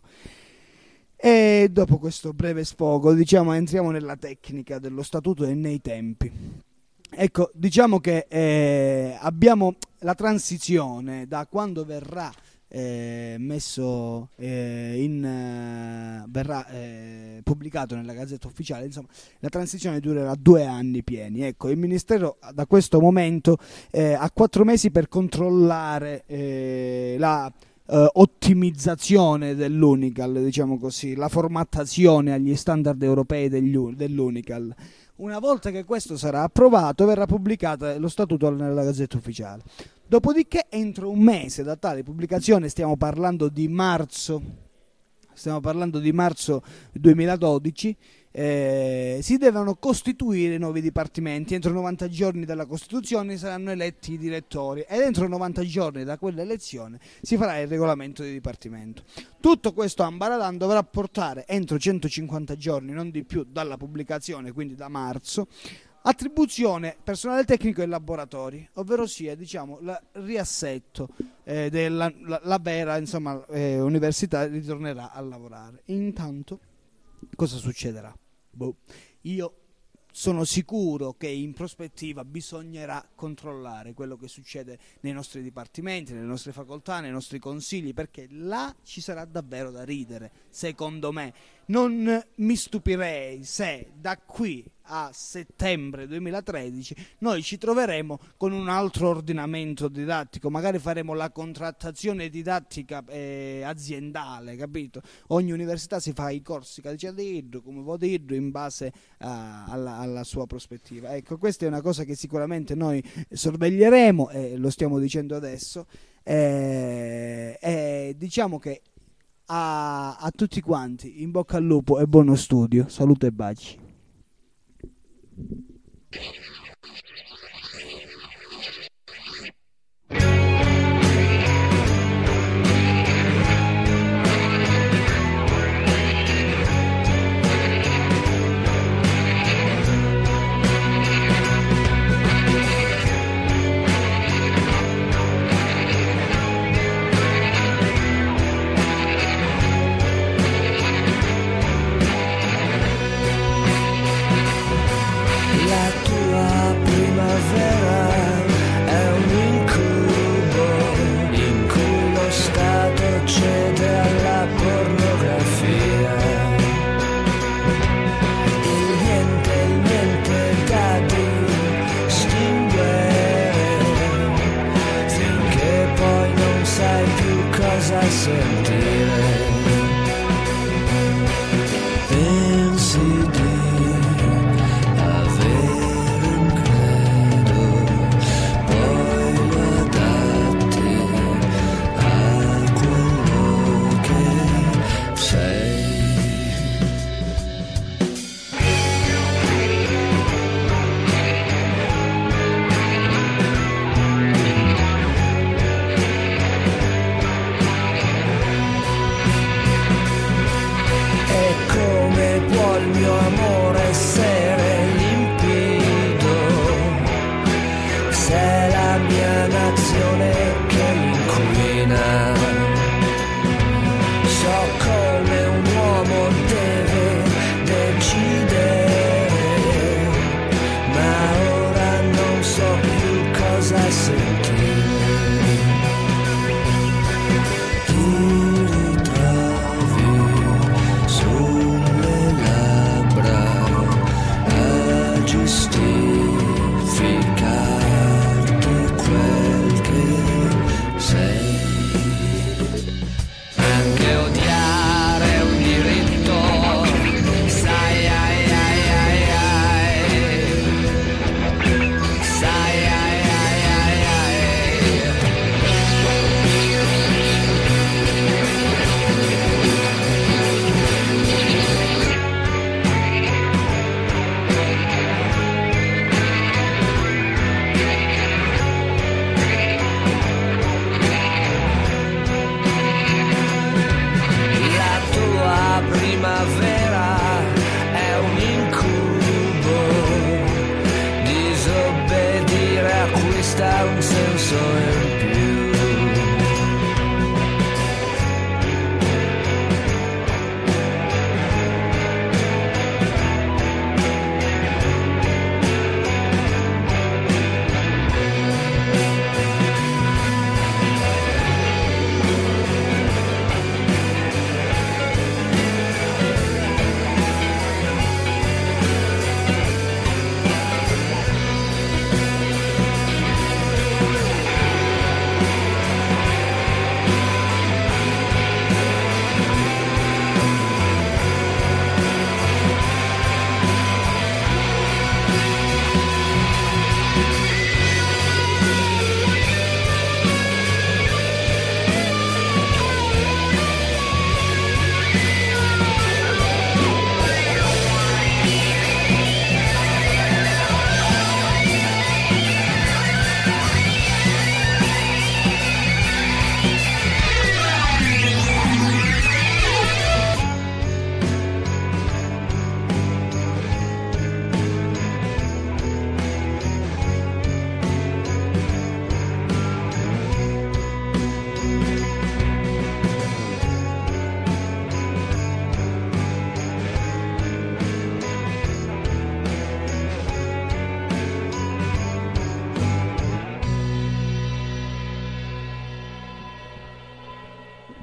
E dopo questo breve sfogo, diciamo, entriamo nella tecnica dello statuto e nei tempi. Ecco, diciamo che eh, abbiamo la transizione da quando verrà Eh, messo eh, in eh, verrà eh, pubblicato nella Gazzetta Ufficiale, insomma la transizione durerà due anni pieni. Ecco, il Ministero da questo momento eh, ha quattro mesi per controllare eh, la eh, ottimizzazione dell'Unical, diciamo così, la formattazione agli standard europei degli, dell'Unical. Una volta che questo sarà approvato, verrà pubblicato lo statuto nella Gazzetta Ufficiale. Dopodiché, entro un mese da tale pubblicazione, stiamo parlando di marzo, stiamo parlando di marzo duemiladodici, eh, si devono costituire nuovi dipartimenti. Entro novanta giorni dalla Costituzione saranno eletti i direttori ed entro novanta giorni da quell'elezione si farà il regolamento di dipartimento. Tutto questo ambaradan dovrà portare entro centocinquanta giorni, non di più, dalla pubblicazione, quindi da marzo, attribuzione personale tecnico e laboratori, ovvero sia, diciamo, il riassetto eh, della la, la vera, insomma, eh, università ritornerà a lavorare. Intanto cosa succederà? Boh. Io sono sicuro che in prospettiva bisognerà controllare quello che succede nei nostri dipartimenti, nelle nostre facoltà, nei nostri consigli, perché là ci sarà davvero da ridere, secondo me. Non mi stupirei se da qui a settembre duemilatredici noi ci troveremo con un altro ordinamento didattico, magari faremo la contrattazione didattica eh, aziendale, capito? Ogni università si fa i corsi che dice dirlo, come vuol dirlo, in base a, alla, alla sua prospettiva. Ecco, questa è una cosa che sicuramente noi sorveglieremo e lo stiamo dicendo adesso. E, e diciamo che a, a tutti quanti in bocca al lupo e buono studio, salute e baci.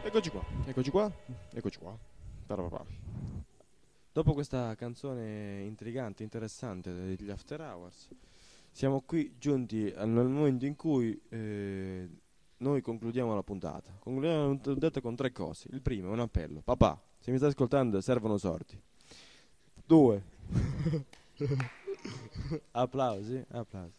Eccoci qua, eccoci qua, eccoci qua. Parapapà. Dopo questa canzone intrigante, interessante degli After Hours, siamo qui giunti nel momento in cui eh, noi concludiamo la puntata. Concludiamo la puntata con tre cose. Il primo è un appello. Papà, se mi stai ascoltando, servono sordi. Due. Applausi, applausi.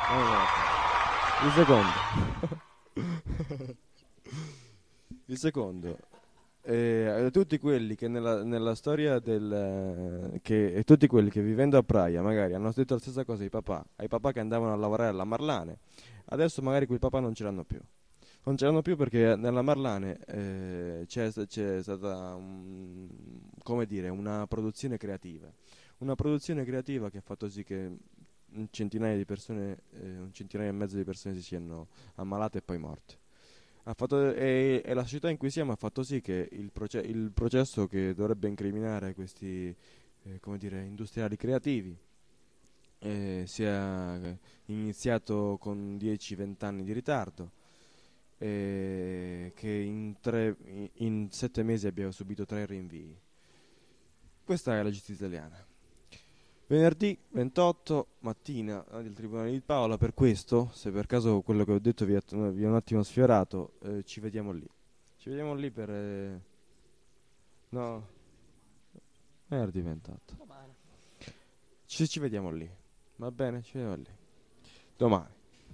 Il secondo. Il secondo. Eh, tutti quelli che nella, nella storia del eh, che e tutti quelli che vivendo a Praia magari hanno detto la stessa cosa ai papà, ai papà che andavano a lavorare alla Marlane, adesso magari quei papà non ce l'hanno più. Non ce l'hanno più perché nella Marlane eh, c'è, c'è stata un, come dire, una produzione creativa. Una produzione creativa che ha fatto sì che un centinaio di persone, eh, un centinaio e mezzo di persone si siano ammalate e poi morte. Ha fatto, e, e la società in cui siamo ha fatto sì che il, proce- il processo che dovrebbe incriminare questi eh, come dire, industriali creativi eh, sia iniziato con dieci venti anni di ritardo, eh, che in, tre, in sette mesi abbia subito tre rinvii. Questa è la giustizia italiana. Venerdì ventotto mattina del Tribunale di Paola. Per questo, se per caso quello che ho detto vi ha, vi ha un attimo sfiorato, eh, ci vediamo lì. Ci vediamo lì per... Eh, no, venerdì ventotto. Domani. Ci, ci vediamo lì. Va bene? Ci vediamo lì. Domani.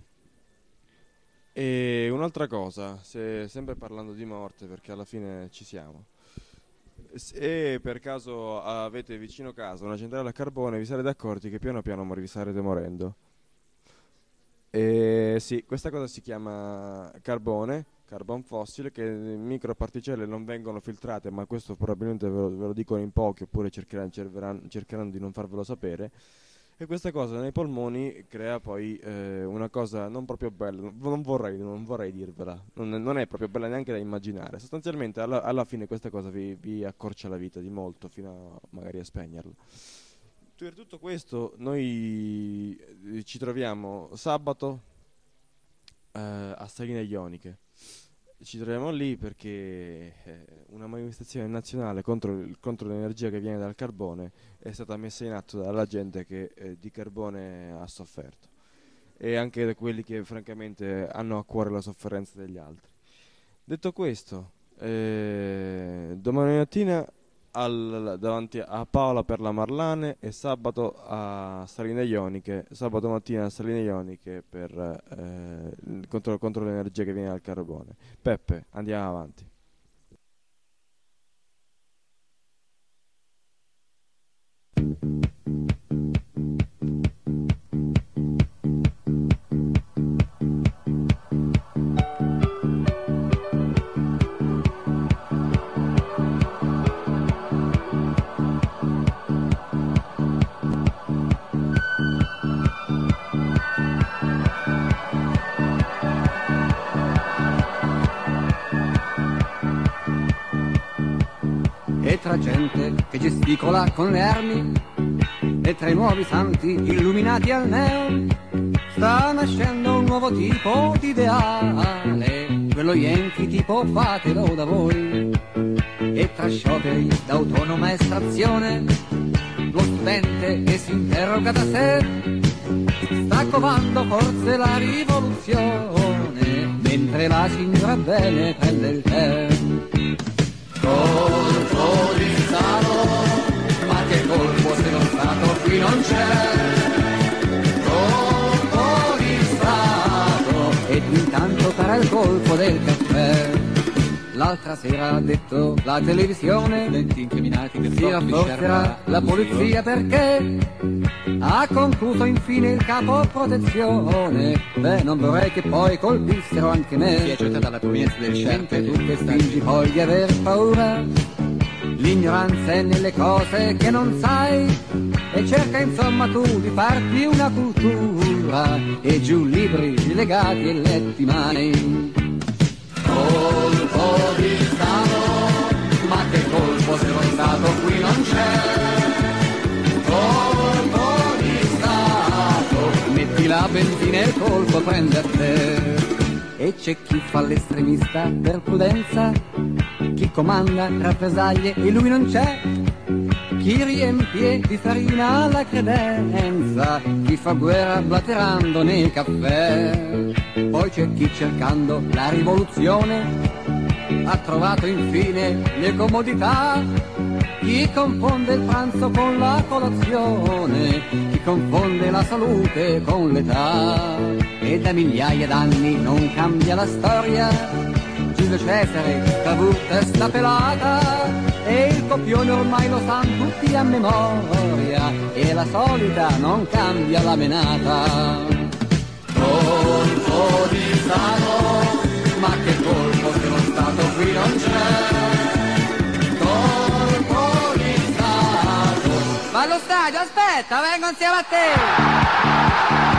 E un'altra cosa, se, sempre parlando di morte, perché alla fine ci siamo. Se per caso avete vicino casa una centrale a carbone, vi sarete accorti che piano piano vi sarete morendo. E sì, questa cosa si chiama carbone, carbon fossile, che microparticelle non vengono filtrate, ma questo probabilmente ve lo, ve lo dicono in pochi, oppure cercheranno, cercheranno di non farvelo sapere. E questa cosa nei polmoni crea poi eh, una cosa non proprio bella, non vorrei, non vorrei dirvela, non, non è proprio bella neanche da immaginare. Sostanzialmente alla, alla fine questa cosa vi, vi accorcia la vita di molto, fino a magari a spegnerla. Per tutto questo noi ci troviamo sabato eh, a Saline Ioniche. Ci troviamo lì perché eh, una manifestazione nazionale contro, contro l'energia che viene dal carbone è stata messa in atto dalla gente che eh, di carbone ha sofferto, e anche da quelli che francamente hanno a cuore la sofferenza degli altri. Detto questo, eh, domani mattina al, davanti a Paola per la Marlane e sabato a Saline Ioniche, sabato mattina a Saline Ioniche per, eh, contro, contro l'energia che viene dal carbone. Peppe, andiamo avanti. E tra gente che gesticola con le armi e tra i nuovi santi illuminati al neon sta nascendo un nuovo tipo di ideale, quello yankee tipo fatelo da voi. E tra scioperi d'autonoma estrazione lo studente che si interroga da sé sta covando forse la rivoluzione, mentre la signora bene prende il tè. Colpo di Stato, ma che colpo se lo Stato qui non c'è? Colpo di Stato, ed intanto farà il colpo del caffè. L'altra sera ha detto la televisione, si rafforzerà la polizia perché ha concluso infine il capo protezione. Beh, non vorrei che poi colpissero anche me. Si è gettata la provenienza del scienze, tu che spingi poi di aver paura. L'ignoranza è nelle cose che non sai e cerca insomma tu di farti una cultura e giù libri legati e letti mani. Colpo di Stato, ma che colpo se lo Stato qui non c'è? Colpo di Stato, metti la benzina e il colpo prende a te. E c'è chi fa l'estremista per prudenza chi comanda rappresaglie e lui non c'è, chi riempie di farina la credenza, chi fa guerra blaterando nei caffè. Poi c'è chi cercando la rivoluzione ha trovato infine le comodità, chi confonde il pranzo con la colazione, chi confonde la salute con l'età. E da migliaia d'anni non cambia la storia, Giulio Cesare, Cavour, testa pelata, e il copione ormai lo sanno tutti a memoria, e la solita non cambia la menata. Colpo di Stato, ma che colpo se lo Stato qui non c'è. Colpo di Stato. Va allo stadio, aspetta, vengo insieme a te.